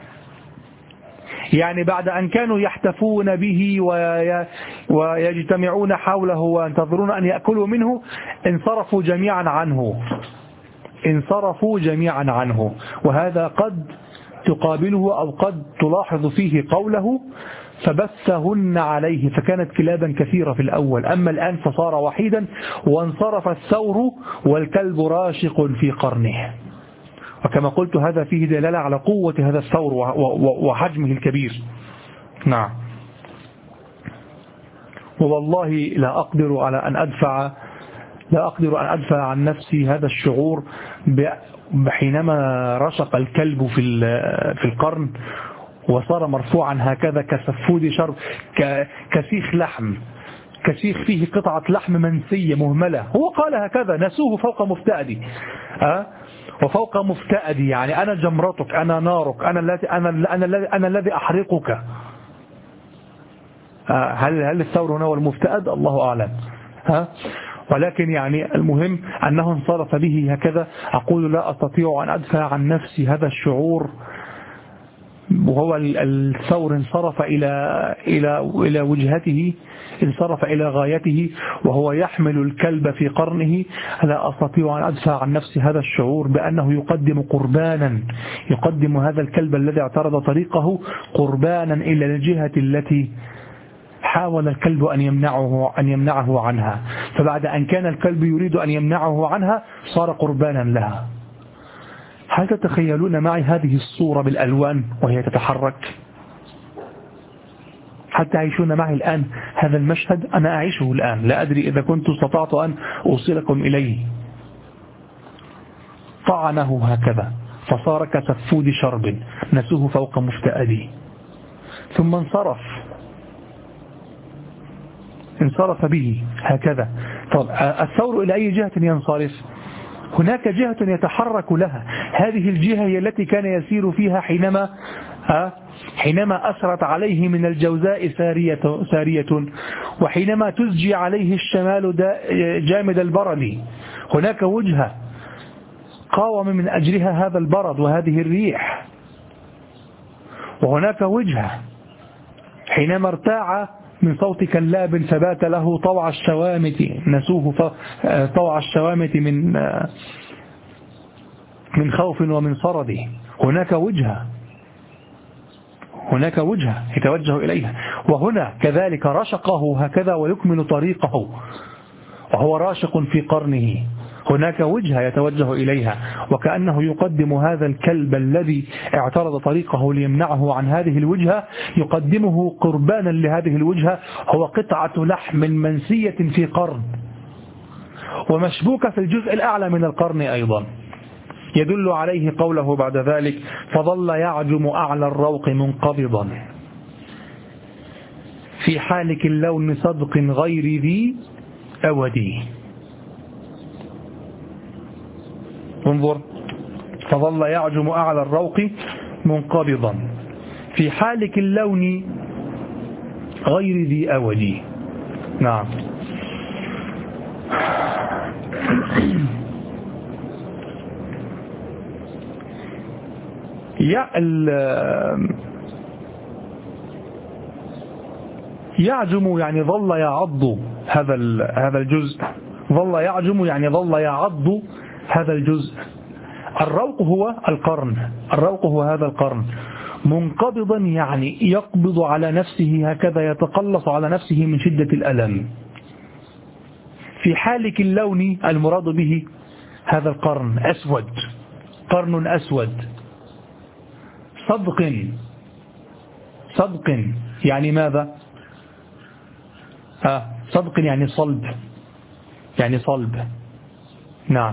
يعني بعد أن كانوا يحتفون به ويجتمعون حوله وينتظرون أن يأكلوا منه انصرفوا جميعا عنه انصرفوا جميعا عنه. وهذا قد تقابله أو قد تلاحظ فيه قوله فبثهن عليه، فكانت كلابا كثيرة في الأول، أما الآن فصار وحيدا وانصرف الثور والكلب راشق في قرنه. وكما قلت هذا فيه دلالة على قوة هذا الثور وحجمه الكبير. نعم. ووالله لا أقدر على أن أدفع لا أقدر أن أدفع عن نفسي هذا الشعور حينما رشق الكلب في في القرن وصار مرفوعا هكذا كسفود شرب، كسيخ لحم، كسيخ فيه قطعة لحم منسية مهملة. هو قال هكذا نسوه فوق مفتأدي أه؟ وفوق مفتأدي يعني أنا جمرتك، أنا نارك، أنا الذي أنا أنا أنا الذي أحرقك. أه؟ هل هل الثور هنا والمفتأد؟ الله أعلم. ها أه؟ ولكن يعني المهم أنه انصرف به هكذا. أقول لا أستطيع أن أدفع عن نفسي هذا الشعور، وهو الثور انصرف إلى إلى إلى وجهته، انصرف إلى غايته وهو يحمل الكلب في قرنه. لا أستطيع أن أدفع عن نفسي هذا الشعور بأنه يقدم قربانا، يقدم هذا الكلب الذي اعترض طريقه قربانا إلى الجهة التي حاول الكلب أن يمنعه أن يمنعه عنها. فبعد أن كان الكلب يريد أن يمنعه عنها صار قربانا لها. هل تتخيلون معي هذه الصورة بالألوان وهي تتحرك؟ هل تعيشون معي الآن هذا المشهد؟ أنا أعيشه الآن، لا أدري إذا كنت استطعت أن أوصلكم إليه. طعنه هكذا فصار كسفود شرب نسوه فوق مفتأدي، ثم انصرف انصرف به هكذا. طب الثور إلى أي جهة ينصرف؟ هناك جهة يتحرك لها، هذه الجهة هي التي كان يسير فيها حينما حينما أسرت عليه من الجوزاء سارية, سارية وحينما تزجي عليه الشمال جامد البرد. هناك وجهة قاوم من أجلها هذا البرد وهذه الريح. وهناك وجهة حينما ارتاع من صوت كلاب فبات له طوع الشوامت نسوه طوع الشوامت من من خوف ومن صرد. هناك وجهة هناك وجهة يتوجه إليها. وهنا كذلك رشقه هكذا ويكمل طريقه وهو راشق في قرنه. هناك وجهة يتوجه إليها وكأنه يقدم هذا الكلب الذي اعترض طريقه ليمنعه عن هذه الوجهة، يقدمه قربانا لهذه الوجهة. هو قطعة لحم منسية في قرن ومشبوكة في الجزء الأعلى من القرن أيضا. يدل عليه قوله بعد ذلك فظل يعجم أعلى الروق منقبضا في حالك اللون صدق غير ذي أودي. انظر، فظل يعجم أعلى الروق منقبضا في حالك اللون غير ذي أودي. نعم. يا يعجم يعني ظل يعض هذا هذا الجزء، ظل يعجم يعني ظل يعض هذا الجزء. الروق هو القرن، الروق هو هذا القرن. منقبضا يعني يقبض على نفسه هكذا، يتقلص على نفسه من شدة الألم. في حالك اللون المراد به هذا القرن أسود، قرن أسود. صدق، صدق يعني ماذا؟ آه صدق يعني صلب، يعني صلب. نعم.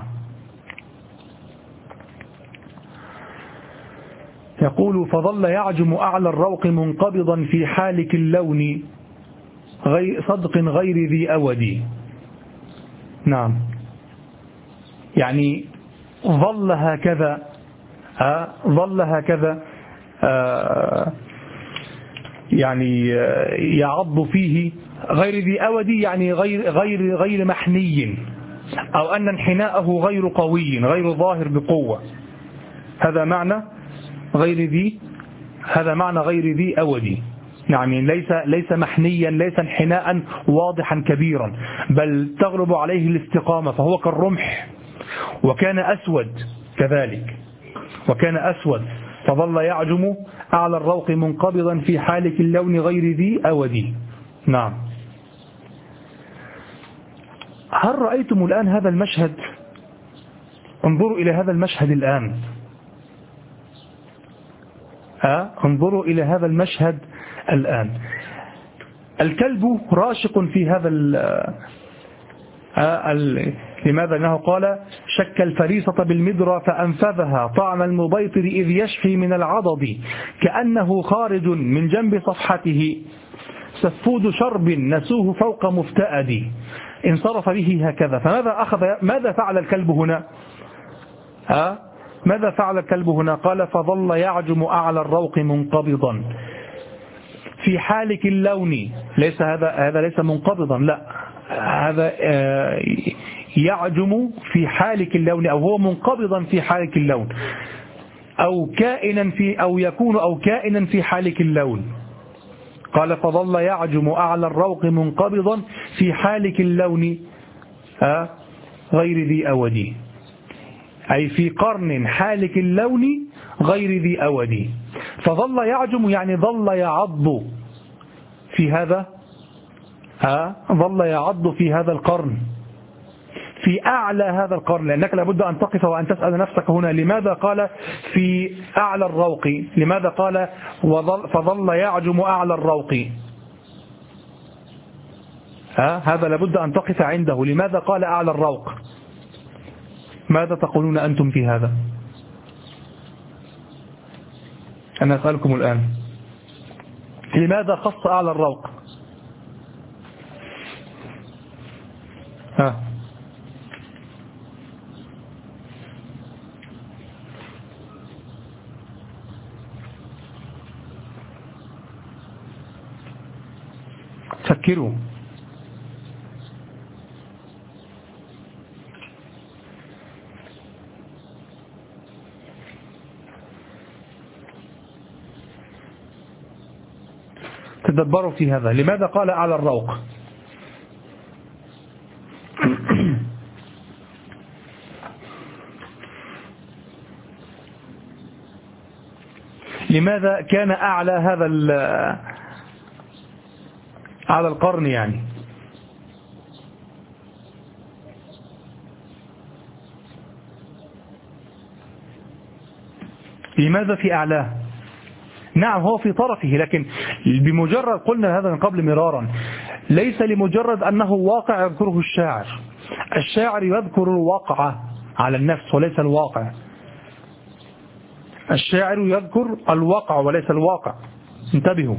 يقول فظل يعجم أعلى الروق منقبضا في حالك اللون غير صدق غير ذي أودي. نعم، يعني ظل هكذا، آه ظل هكذا، آه يعني يعض فيه غير ذي أودي، يعني غير غير غير محني، أو أن انحناءه غير قوي، غير ظاهر بقوة. هذا معنى غير ذي، هذا معنى غير ذي أودي. نعم، ليس ليس محنيا، ليس انحناء واضحا كبيرا، بل تغلب عليه الاستقامة، فهو كالرمح. وكان أسود كذلك، وكان أسود. فظل يعجم أعلى الروق منقبضا في حالك اللون غير ذي أودي. نعم. هل رأيتم الآن هذا المشهد؟ انظروا إلى هذا المشهد الآن. ها انظروا إلى هذا المشهد الآن. الكلب راشق في هذا ال ال لماذا؟ أنه قال شك الفريسة بالمدرى فأنفذها طعم المبيطر إذ يشفي من العضد كأنه خارج من جنب صفحته سفود شرب نسوه فوق مفتأد. انصرف به هكذا. فماذا أخذ؟ ماذا فعل الكلب هنا؟ ها ماذا فعل الكلب هنا؟ قال فظل يعجم أعلى الروق منقبضا في حالك اللون. ليس هذا هذا ليس منقبضا، لا، هذا يعجم في حالك اللون، أو هو منقبضا في حالك اللون، أو كائنا في أو يكون أو كائنا في حالك اللون. قال فظل يعجم أعلى الروق منقبضا في حالك اللون غير ذي أودي، أي في قرن حالك اللون غير ذي أودي. فظل يعجم يعني ظل يعض في هذا، ها ظل يعض في هذا القرن، في أعلى هذا القرن. لأنك لابد أن تقف وأن تسأل نفسك هنا لماذا قال في أعلى الروق؟ لماذا قال فظل يعجم أعلى الروق؟ ها هذا لابد أن تقف عنده. لماذا قال أعلى الروق؟ ماذا تقولون أنتم في هذا؟ أنا أسألكم الآن، لماذا خص أعلى الروق؟ ها فكروا. تدبروا في هذا. لماذا قال أعلى الروق؟ لماذا كان أعلى هذا على القرن؟ يعني لماذا في أعلاه؟ نعم هو في طرفه، لكن بمجرد، قلنا هذا من قبل مرارا، ليس لمجرد أنه واقع يذكره الشاعر. الشاعر يذكر الواقع على النفس وليس الواقع. الشاعر يذكر الواقع وليس الواقع. انتبهوا.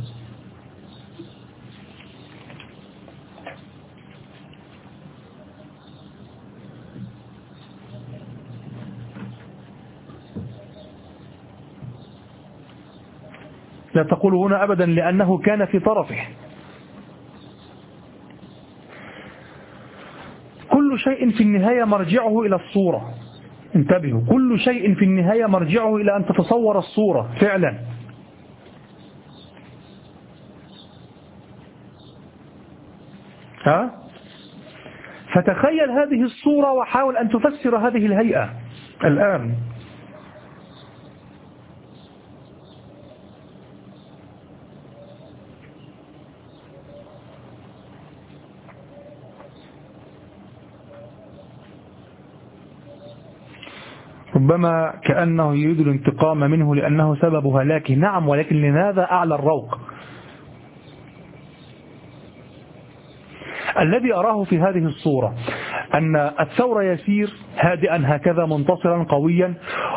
لا تقول هنا أبدا لأنه كان في طرفه. كل شيء في النهاية مرجعه إلى الصورة. انتبهوا، كل شيء في النهاية مرجعه إلى أن تتصور الصورة فعلا. ها؟ فتخيل هذه الصورة وحاول أن تفسر هذه الهيئة الآن. ربما كأنه يريد الانتقام منه لأنه سبب هلاكه. نعم، ولكن لماذا أعلى الروق؟ الذي أراه في هذه الصورة أن الثور يسير هادئا هكذا منتصرا قويا،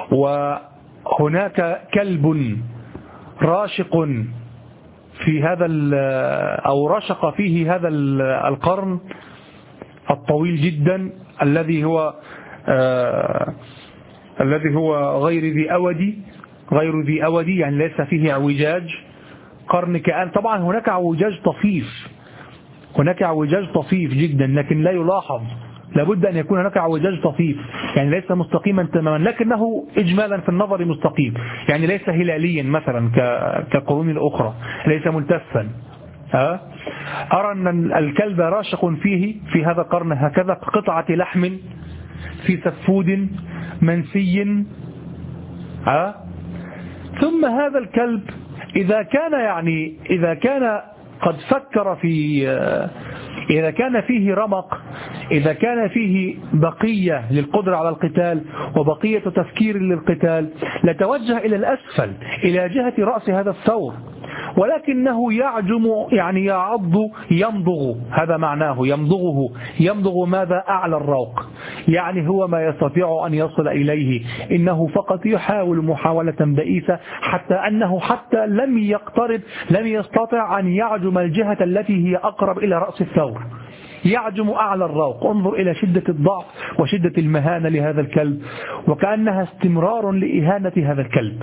وهناك كلب راشق في هذا أو رشق فيه هذا القرن الطويل جدا الذي هو آه الذي هو غير ذي أودي غير ذي أودي يعني ليس فيه اعوجاج. قرن كأن طبعا هناك اعوجاج طفيف هناك اعوجاج طفيف جدا، لكن لا يلاحظ. لابد أن يكون هناك اعوجاج طفيف، يعني ليس مستقيما تماما، لكنه إجمالا في النظر مستقيم، يعني ليس هلاليا مثلا كقرون الأخرى، ليس ملتفا. ها؟ أرى أن الكلب راشق فيه في هذا القرن هكذا قطعة لحم في سفود منسي. ها؟ ثم هذا الكلب إذا كان يعني إذا كان قد فكر في إذا كان فيه رمق، إذا كان فيه بقية للقدرة على القتال وبقية تفكير للقتال، لتوجه إلى الأسفل إلى جهة رأس هذا الثور، ولكنه يعجم يعني يعض يمضغ. هذا معناه يمضغه. يمضغ ماذا؟ أعلى الروق، يعني هو ما يستطيع أن يصل إليه. إنه فقط يحاول محاولة بئيسة، حتى أنه حتى لم يقترب لم يستطع أن يعجم الجهة التي هي أقرب إلى رأس الثور، يعجم أعلى الروق. انظر إلى شدة الضعف وشدة المهانة لهذا الكلب، وكأنها استمرار لإهانة هذا الكلب.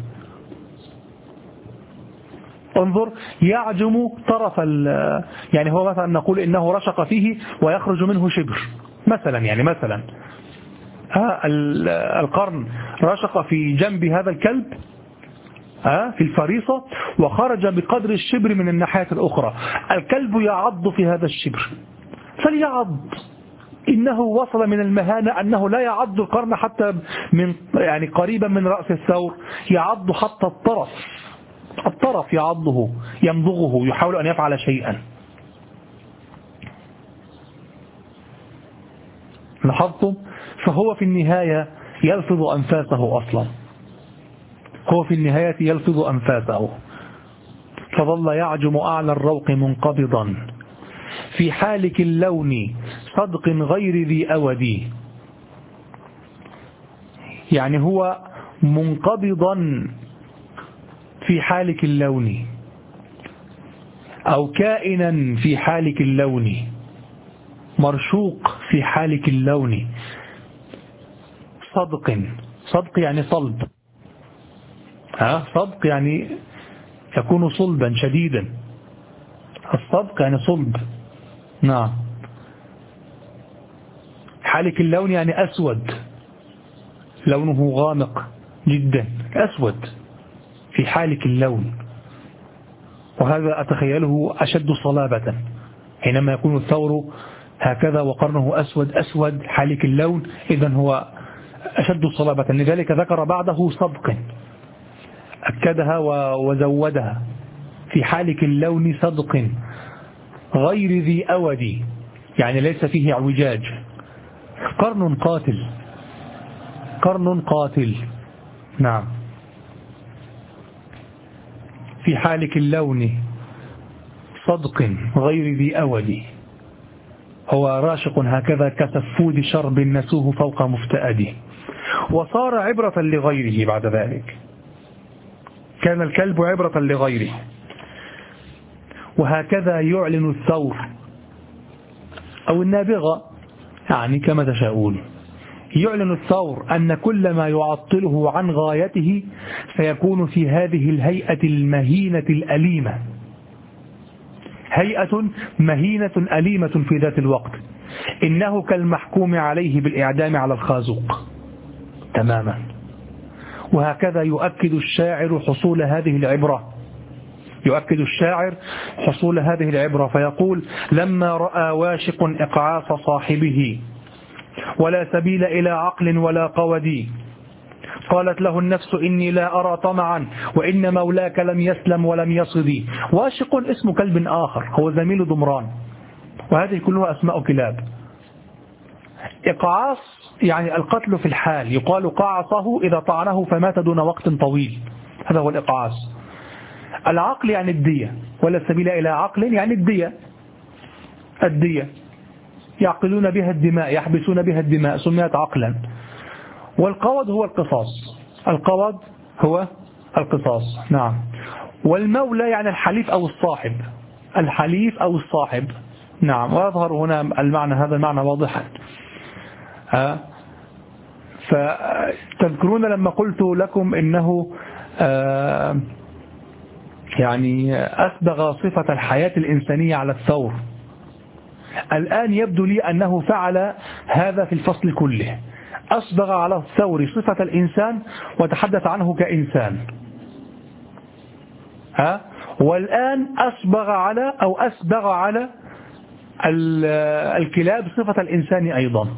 انظر، يعجم طرف يعني هو مثلا نقول إنه رشق فيه ويخرج منه شبر مثلا، يعني مثلا القرن رشق في جنب هذا الكلب في الفريصة وخرج بقدر الشبر من الناحية الأخرى. الكلب يعض في هذا الشبر، فليعض. إنه وصل من المهانة أنه لا يعض القرن حتى من يعني قريبا من رأس الثور، يعض حتى الطرف الطرف يعضه يمضغه، يحاول أن يفعل شيئا. لاحظتم؟ فهو في النهاية يلفظ أنفاسه أصلا، هو في النهاية يلفظ أنفاسه. فظل يعجم أعلى الروق منقبضا في حالك اللون صدق غير ذي أودي، يعني هو منقبضا في حالك اللون أو كائنا في حالك اللون، مرشوق في حالك اللون. صدق، صدق يعني صلب، ها صدق يعني يكون صلبا شديدا. الصدق يعني صلب. نعم. حالك اللون يعني أسود، لونه غامق جدا، أسود في حالك اللون. وهذا أتخيله أشد صلابة حينما يكون الثور هكذا وقرنه أسود أسود حالك اللون، إذن هو أشد صلابة. لذلك ذكر بعده صدق، أكدها وزودها في حالك اللون صدق غير ذي أودي، يعني ليس فيه اعوجاج. قرن قاتل، قرن قاتل. نعم. في حالك اللون صدق غير ذي أودي، هو راشق هكذا كسفود شرب نسوه فوق مفتأده. وصار عبرة لغيره بعد ذلك، كان الكلب عبرة لغيره. وهكذا يعلن الثور أو النابغة، يعني كما تشاءون، يعلن الثور أن كل ما يعطله عن غايته سيكون في هذه الهيئة المهينة الأليمة، هيئة مهينة أليمة في ذات الوقت. إنه كالمحكوم عليه بالإعدام على الخازوق تماما. وهكذا يؤكد الشاعر حصول هذه العبرة، يؤكد الشاعر حصول هذه العبرة فيقول: لما رأى واشق إقعاص صاحبه ولا سبيل إلى عقل ولا قود، قالت له النفس إني لا أرى طمعا وإن مولاك لم يسلم ولم يصدي. واشق اسم كلب آخر هو زميل ضمران، وهذه كلها أسماء كلاب. إقعاص يعني القتل في الحال، يقال قعصه إذا طعنه فمات دون وقت طويل، هذا هو الإقعاص. العقل يعني الدية، ولا سبيل إلى عقل يعني الدية، الدية يعقلون بها الدماء، يحبسون بها الدماء، سميت عقلا. والقود هو القصاص، القود هو القصاص، نعم. والمولى يعني الحليف أو الصاحب، الحليف أو الصاحب، نعم. ويظهر هنا المعنى، هذا المعنى واضحا. ها فتذكرون لما قلت لكم إنه آه يعني أسبغ صفة الحياة الإنسانية على الثور، الآن يبدو لي أنه فعل هذا في الفصل كله، أسبغ على الثور صفة الإنسان وتحدث عنه كإنسان، ها والآن أسبغ على أو أسبغ على الكلاب صفة الإنسان أيضا.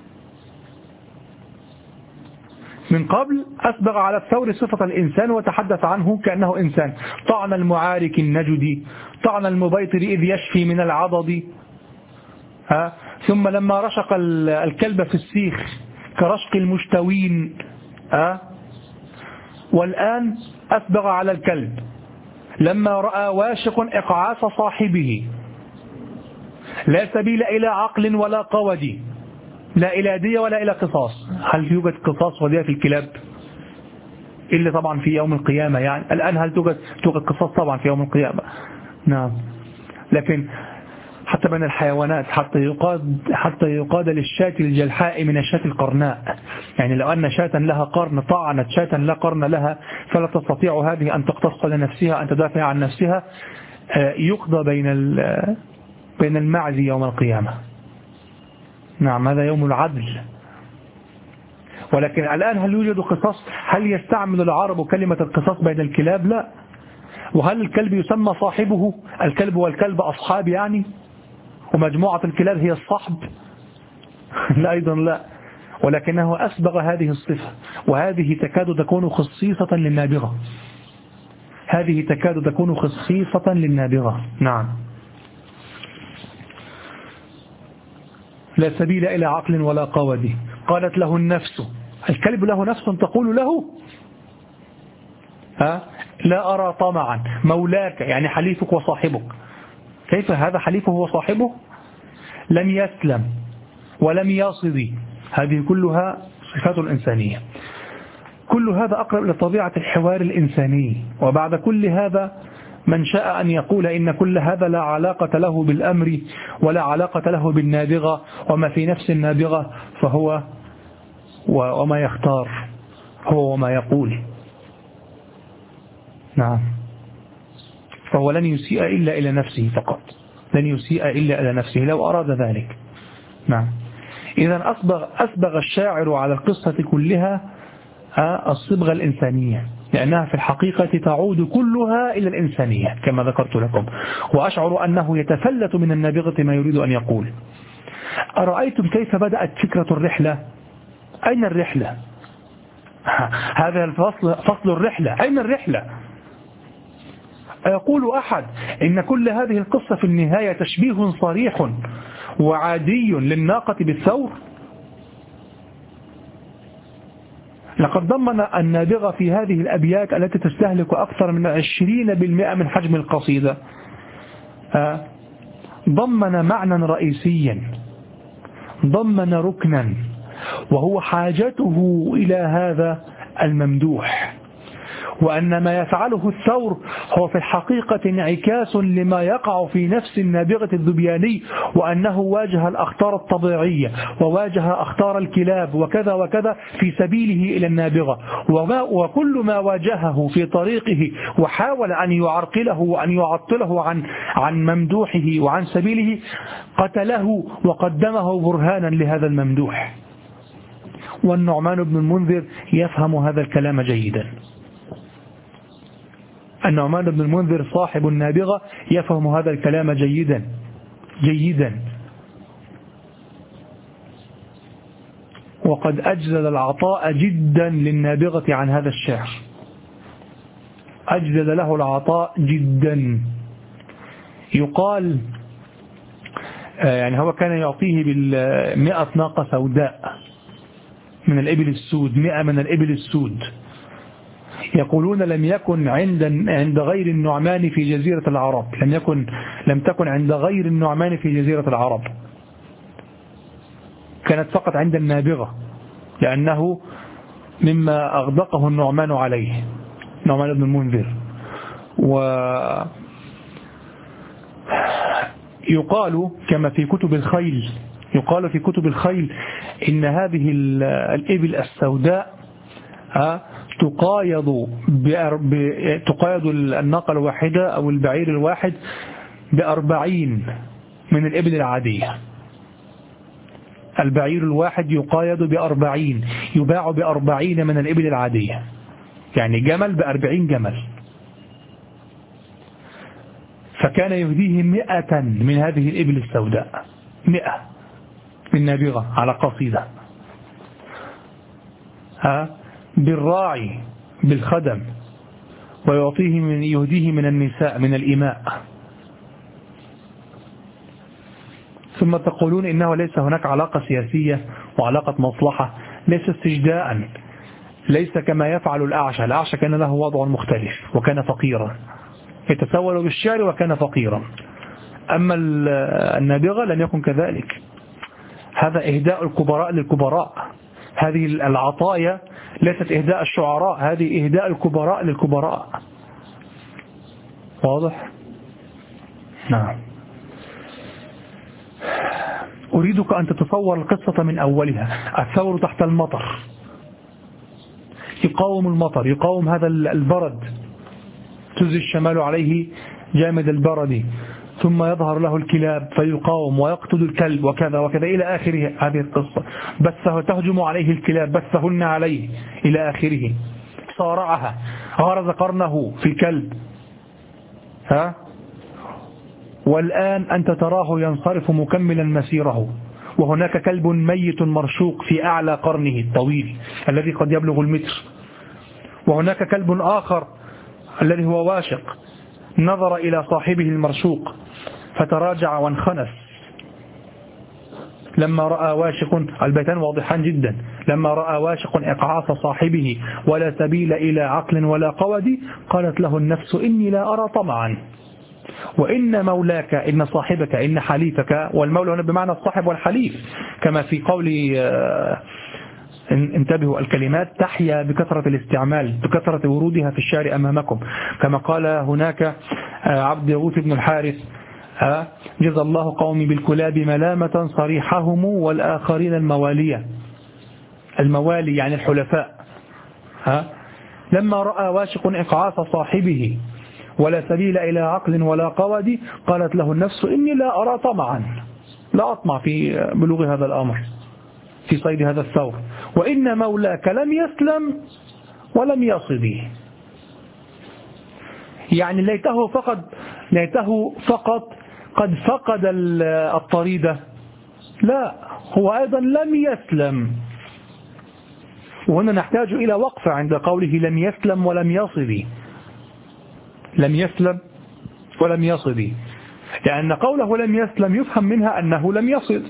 من قبل أسبغ على الثور صفة الإنسان وتحدث عنه كأنه إنسان، طعن المعارك النجدي، طعن المبيطر إذ يشفي من العضد، ها ثم لما رشق الكلب في السيخ كرشق المشتوين، ها والآن أسبغ على الكلب لما رأى واشق إقعاص صاحبه، لا سبيل إلى عقل ولا قود، لا إلى دية ولا إلى قصاص. هل يوجد قصاص ودية في الكلاب؟ إلا طبعا في يوم القيامة، يعني الآن هل توجد توجد قصاص؟ طبعا في يوم القيامة، نعم. لكن حتى بين الحيوانات، حتى يقاد حتى يقاد للشاة الجلحاء من الشاة القرناء، يعني لو أن شاة لها قرن طعنت شاة لا قرن لها فلا تستطيع هذه أن تقتص لنفسها، أن تدافع عن نفسها، يقضى بين بين المعز يوم القيامة، نعم. هذا يوم العدل. ولكن الآن هل يوجد قصاص؟ هل يستعمل العرب كلمة القصاص بين الكلاب؟ لا. وهل الكلب يسمى صاحبه؟ الكلب والكلب أصحاب يعني، ومجموعة الكلاب هي الصحب؟ لا أيضا لا. ولكنه أسبغ هذه الصفة، وهذه تكاد تكون خصيصة للنابغة، هذه تكاد تكون خصيصة للنابغة، نعم. لا سبيل إلى عقل ولا قود، قالت له النفس، الكلب له نفس تقول له ها لا أرى طمعا، مولاك يعني حليفك وصاحبك، كيف هذا حليفه وصاحبه؟ لم يسلم ولم يصدي، هذه كلها صفات الإنسانية. كل هذا أقرب إلى طبيعة الحوار الإنساني. وبعد كل هذا من شاء أن يقول إن كل هذا لا علاقة له بالأمر ولا علاقة له بالنابغة، وما في نفس النابغة فهو وما يختار، هو وما يقول، نعم. فهو لن يسيء إلا إلى نفسه فقط، لن يسيء إلا إلى نفسه لو أراد ذلك، نعم. إذا أسبغ, أسبغ الشاعر على القصة كلها الصبغة الإنسانية، لأنها في الحقيقة تعود كلها إلى الإنسانية كما ذكرت لكم. وأشعر أنه يتفلت من النابغة ما يريد أن يقول. أرأيتم كيف بدأت فكرة الرحلة؟ أين الرحلة؟ هذا الفصل فصل الرحلة، أين الرحلة؟ يقول أحد إن كل هذه القصة في النهاية تشبيه صريح وعادي للناقة بالثور. لقد ضمن النابغة في هذه الأبيات التي تستهلك أكثر من عشرين بالمئة من حجم القصيدة، ضمن معنى رئيسيا، ضمن ركنا، وهو حاجته إلى هذا الممدوح، وأن ما يفعله الثور هو في الحقيقة انعكاس لما يقع في نفس النابغة الذبياني، وأنه واجه الأخطار الطبيعية وواجه أخطار الكلاب وكذا وكذا في سبيله إلى النابغة، وكل ما واجهه في طريقه وحاول أن يعرقله وأن يعطله عن عن ممدوحه وعن سبيله قتله وقدمه برهانا لهذا الممدوح. والنعمان بن المنذر يفهم هذا الكلام جيدا. النعمان بن المنذر صاحب النابغة يفهم هذا الكلام جيدا جيدا، وقد أجزل العطاء جدا للنابغة عن هذا الشعر، أجزل له العطاء جدا. يقال يعني هو كان يعطيه بالمئة ناقة سوداء من الإبل السود، مئة من الإبل السود. يقولون لم يكن عند عند غير النعمان في جزيرة العرب، لم يكن لم تكن عند غير النعمان في جزيرة العرب، كانت فقط عند النابغة، لأنه مما أغدقه النعمان عليه، نعمان بن المنذر. ويقال كما في كتب الخيل، يقال في كتب الخيل إن هذه الإبل السوداء تقايض تقايض الناقة الواحدة أو البعير الواحد بأربعين من الإبل العادية. البعير الواحد يقايض بأربعين، يباع بأربعين من الإبل العادية، يعني جمل بأربعين جمل. فكان يهديه مئة من هذه الإبل السوداء، مئة من نابغة على قصيدة، ها بالراعي بالخدم، ويعطيه من يهديه من النساء من الإماء. ثم تقولون إنه ليس هناك علاقة سياسية وعلاقة مصلحة، ليس استجداء، ليس كما يفعل الأعشى. الأعشى كان له وضع مختلف وكان فقيرا، يتسول بالشعر وكان فقيرا. أما النابغة لم يكن كذلك، هذا إهداء الكبراء للكبراء، هذه العطايا ليست إهداء الشعراء، هذه إهداء الكبراء للكبراء. واضح؟ نعم. أريدك أن تتصور القصة من أولها. الثور تحت المطر، يقاوم المطر، يقاوم هذا البرد، تزي الشمال عليه جامد البرد، ثم يظهر له الكلاب فيقاوم ويقتل الكلب وكذا وكذا إلى آخره. هذه القصة بثه، تهجم عليه الكلاب بثهن عليه إلى آخره. صارعها، غرز قرنه في الكلب، ها والآن أنت تراه ينصرف مكملا مسيره، وهناك كلب ميت مرشوق في أعلى قرنه الطويل الذي قد يبلغ المتر، وهناك كلب آخر الذي هو واشق نظر إلى صاحبه المرشوق فتراجع وانخنس لما رأى واشق، البيتان واضحان جدا، لما رأى واشق إقعاص صاحبه ولا سبيل إلى عقل ولا قود، قالت له النفس إني لا أرى طمعا، وإن مولاك إن صاحبك إن حليفك، والمولى هنا بمعنى الصاحب والحليف، كما في قول انتبهوا الكلمات تحيا بكثرة الاستعمال، بكثرة ورودها في الشعر أمامكم، كما قال هناك عبد يغوث بن الحارث جزى الله قومي بالكلاب ملامة صريحهم والآخرين الموالية. الموالي يعني الحلفاء. لما رأى واشق إقعاص صاحبه ولا سبيل إلى عقل ولا قود، قالت له النفس إني لا أرى طمعا، لا أطمع في بلوغ هذا الأمر، في صيد هذا الثور، وإن مولاك لم يسلم ولم يصدي. يعني ليته فقد ليته فقط قد فقد الطريدة، لا هو أيضا لم يسلم. وهنا نحتاج إلى وقفة عند قوله لم يسلم ولم يصدي، لم يسلم ولم يصدي، لأن قوله لم يسلم يفهم منها أنه لم يصد،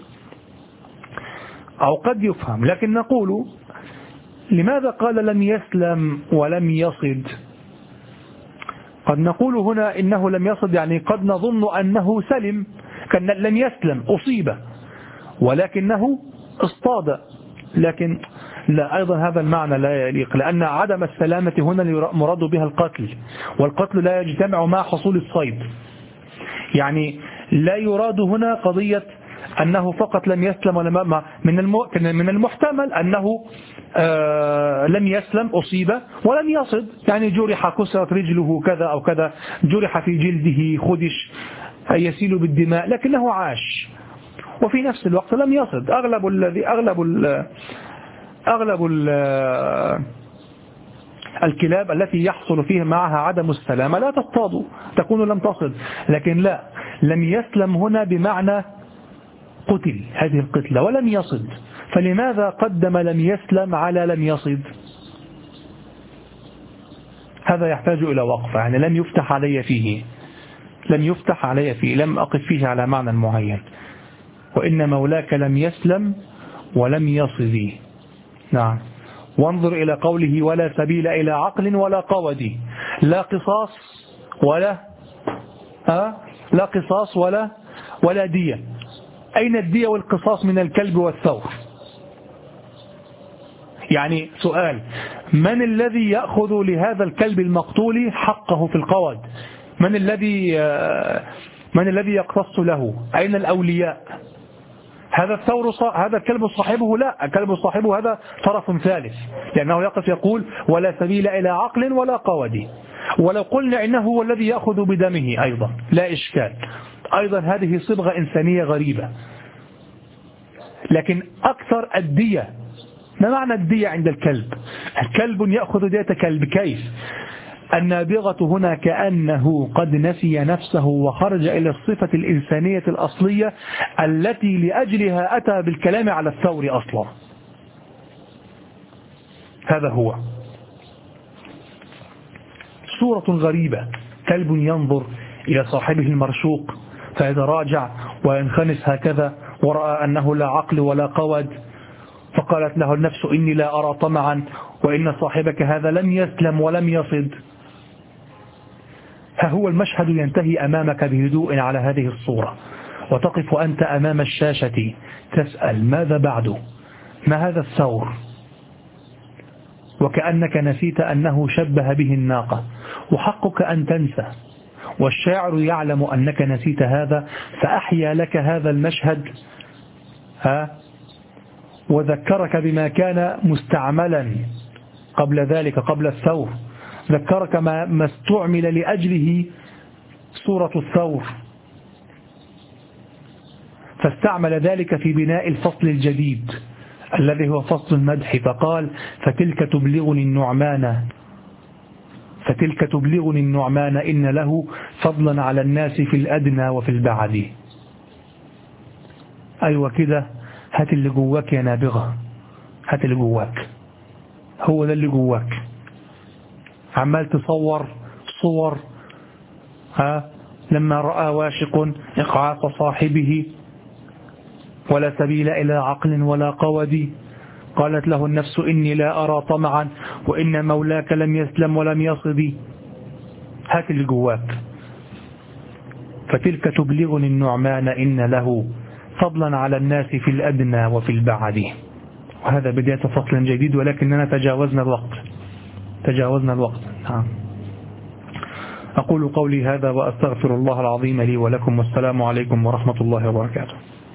أو قد يفهم، لكن نقول لماذا قال لم يسلم ولم يصد؟ قد نقول هنا إنه لم يصد، يعني قد نظن أنه سلم، كان لم يسلم أصيب ولكنه اصطاد، لكن لا، أيضا هذا المعنى لا يليق، لأن عدم السلامة هنا مراد بها القتل، والقتل لا يجتمع مع حصول الصيد. يعني لا يراد هنا قضية أنه فقط لم يسلم، ولا من المحتمل أنه آه لم يسلم أصيب ولم يصد، يعني جرح كسرت رجله كذا أو كذا، جرح في جلده خدش يسيل بالدماء لكنه عاش، وفي نفس الوقت لم يصد. أغلب الذي أغلب ال أغلب ال الكلاب التي يحصل فيها معها عدم السلامة لا تصطاد، تكون لم تصد. لكن لا، لم يسلم هنا بمعنى قتل هذه القتلة ولم يصد، فلماذا قدم لم يسلم على لم يصد؟ هذا يحتاج إلى وقفة، يعني لم يفتح علي فيه، لم يفتح علي فيه، لم أقف فيه على معنى معين. وإن مولاك لم يسلم ولم يصد. نعم. وانظر إلى قوله ولا سبيل إلى عقل ولا قود، لا قصاص ولا أه؟ لا قصاص ولا ولا دية. أين الدية والقصاص من الكلب والثور؟ يعني سؤال، من الذي يأخذ لهذا الكلب المقتول حقه في القود؟ من الذي من الذي يقتص له؟ أين الأولياء؟ هذا الثور ص... هذا الكلب صاحبه؟ لا، الكلب صاحبه هذا طرف ثالث، لأنه يقف يقول ولا سبيل إلى عقل ولا قود. ولو قلنا إنه هو الذي يأخذ بدمه أيضا لا إشكال، أيضا هذه صبغة إنسانية غريبة. لكن أكثر الدية، ما معنى الدية عند الكلب؟ الكلب يأخذ دية كلب، كيف؟ النابغة هنا كأنه قد نسي نفسه وخرج إلى الصفة الإنسانية الأصلية التي لأجلها أتى بالكلام على الثور أصلا. هذا هو صورة غريبة، كلب ينظر إلى صاحبه المرشوق فيتراجع وينخنس هكذا، ورأى أنه لا عقل ولا قود، فقالت له النفس إني لا أرى طمعا، وإن صاحبك هذا لم يسلم ولم يصد. ها هو المشهد ينتهي أمامك بهدوء على هذه الصورة، وتقف أنت أمام الشاشة تسأل ماذا بعده؟ ما هذا الثور؟ وكأنك نسيت أنه شبه به الناقة، وحقك أن تنسى، والشاعر يعلم أنك نسيت هذا فأحيا لك هذا المشهد، ها، وذكرك بما كان مستعملا قبل ذلك، قبل الثور، ذكرك ما استعمل لأجله صورة الثور، فاستعمل ذلك في بناء الفصل الجديد الذي هو فصل المدح، فقال فتلك تبلغني النعمان فتلك تبلغني النعمان إن له فضلا على الناس في الأدنى وفي البعد. أيوة كده، هات اللي جواك يا نابغة، هات اللي جواك، هو ده اللي جواك. عمال تصور صور، ها، لما رأى واشق إقعاق صاحبه ولا سبيل إلى عقل ولا قود، قالت له النفس إني لا أرى طمعا، وإن مولاك لم يسلم ولم يصد. هات اللي جواك. فتلك تبلغني النعمان إن له فضلا على الناس في الأدنى وفي البعد. وهذا بداية فصل جديد، ولكننا تجاوزنا الوقت تجاوزنا الوقت نعم. أقول قولي هذا وأستغفر الله العظيم لي ولكم، والسلام عليكم ورحمة الله وبركاته.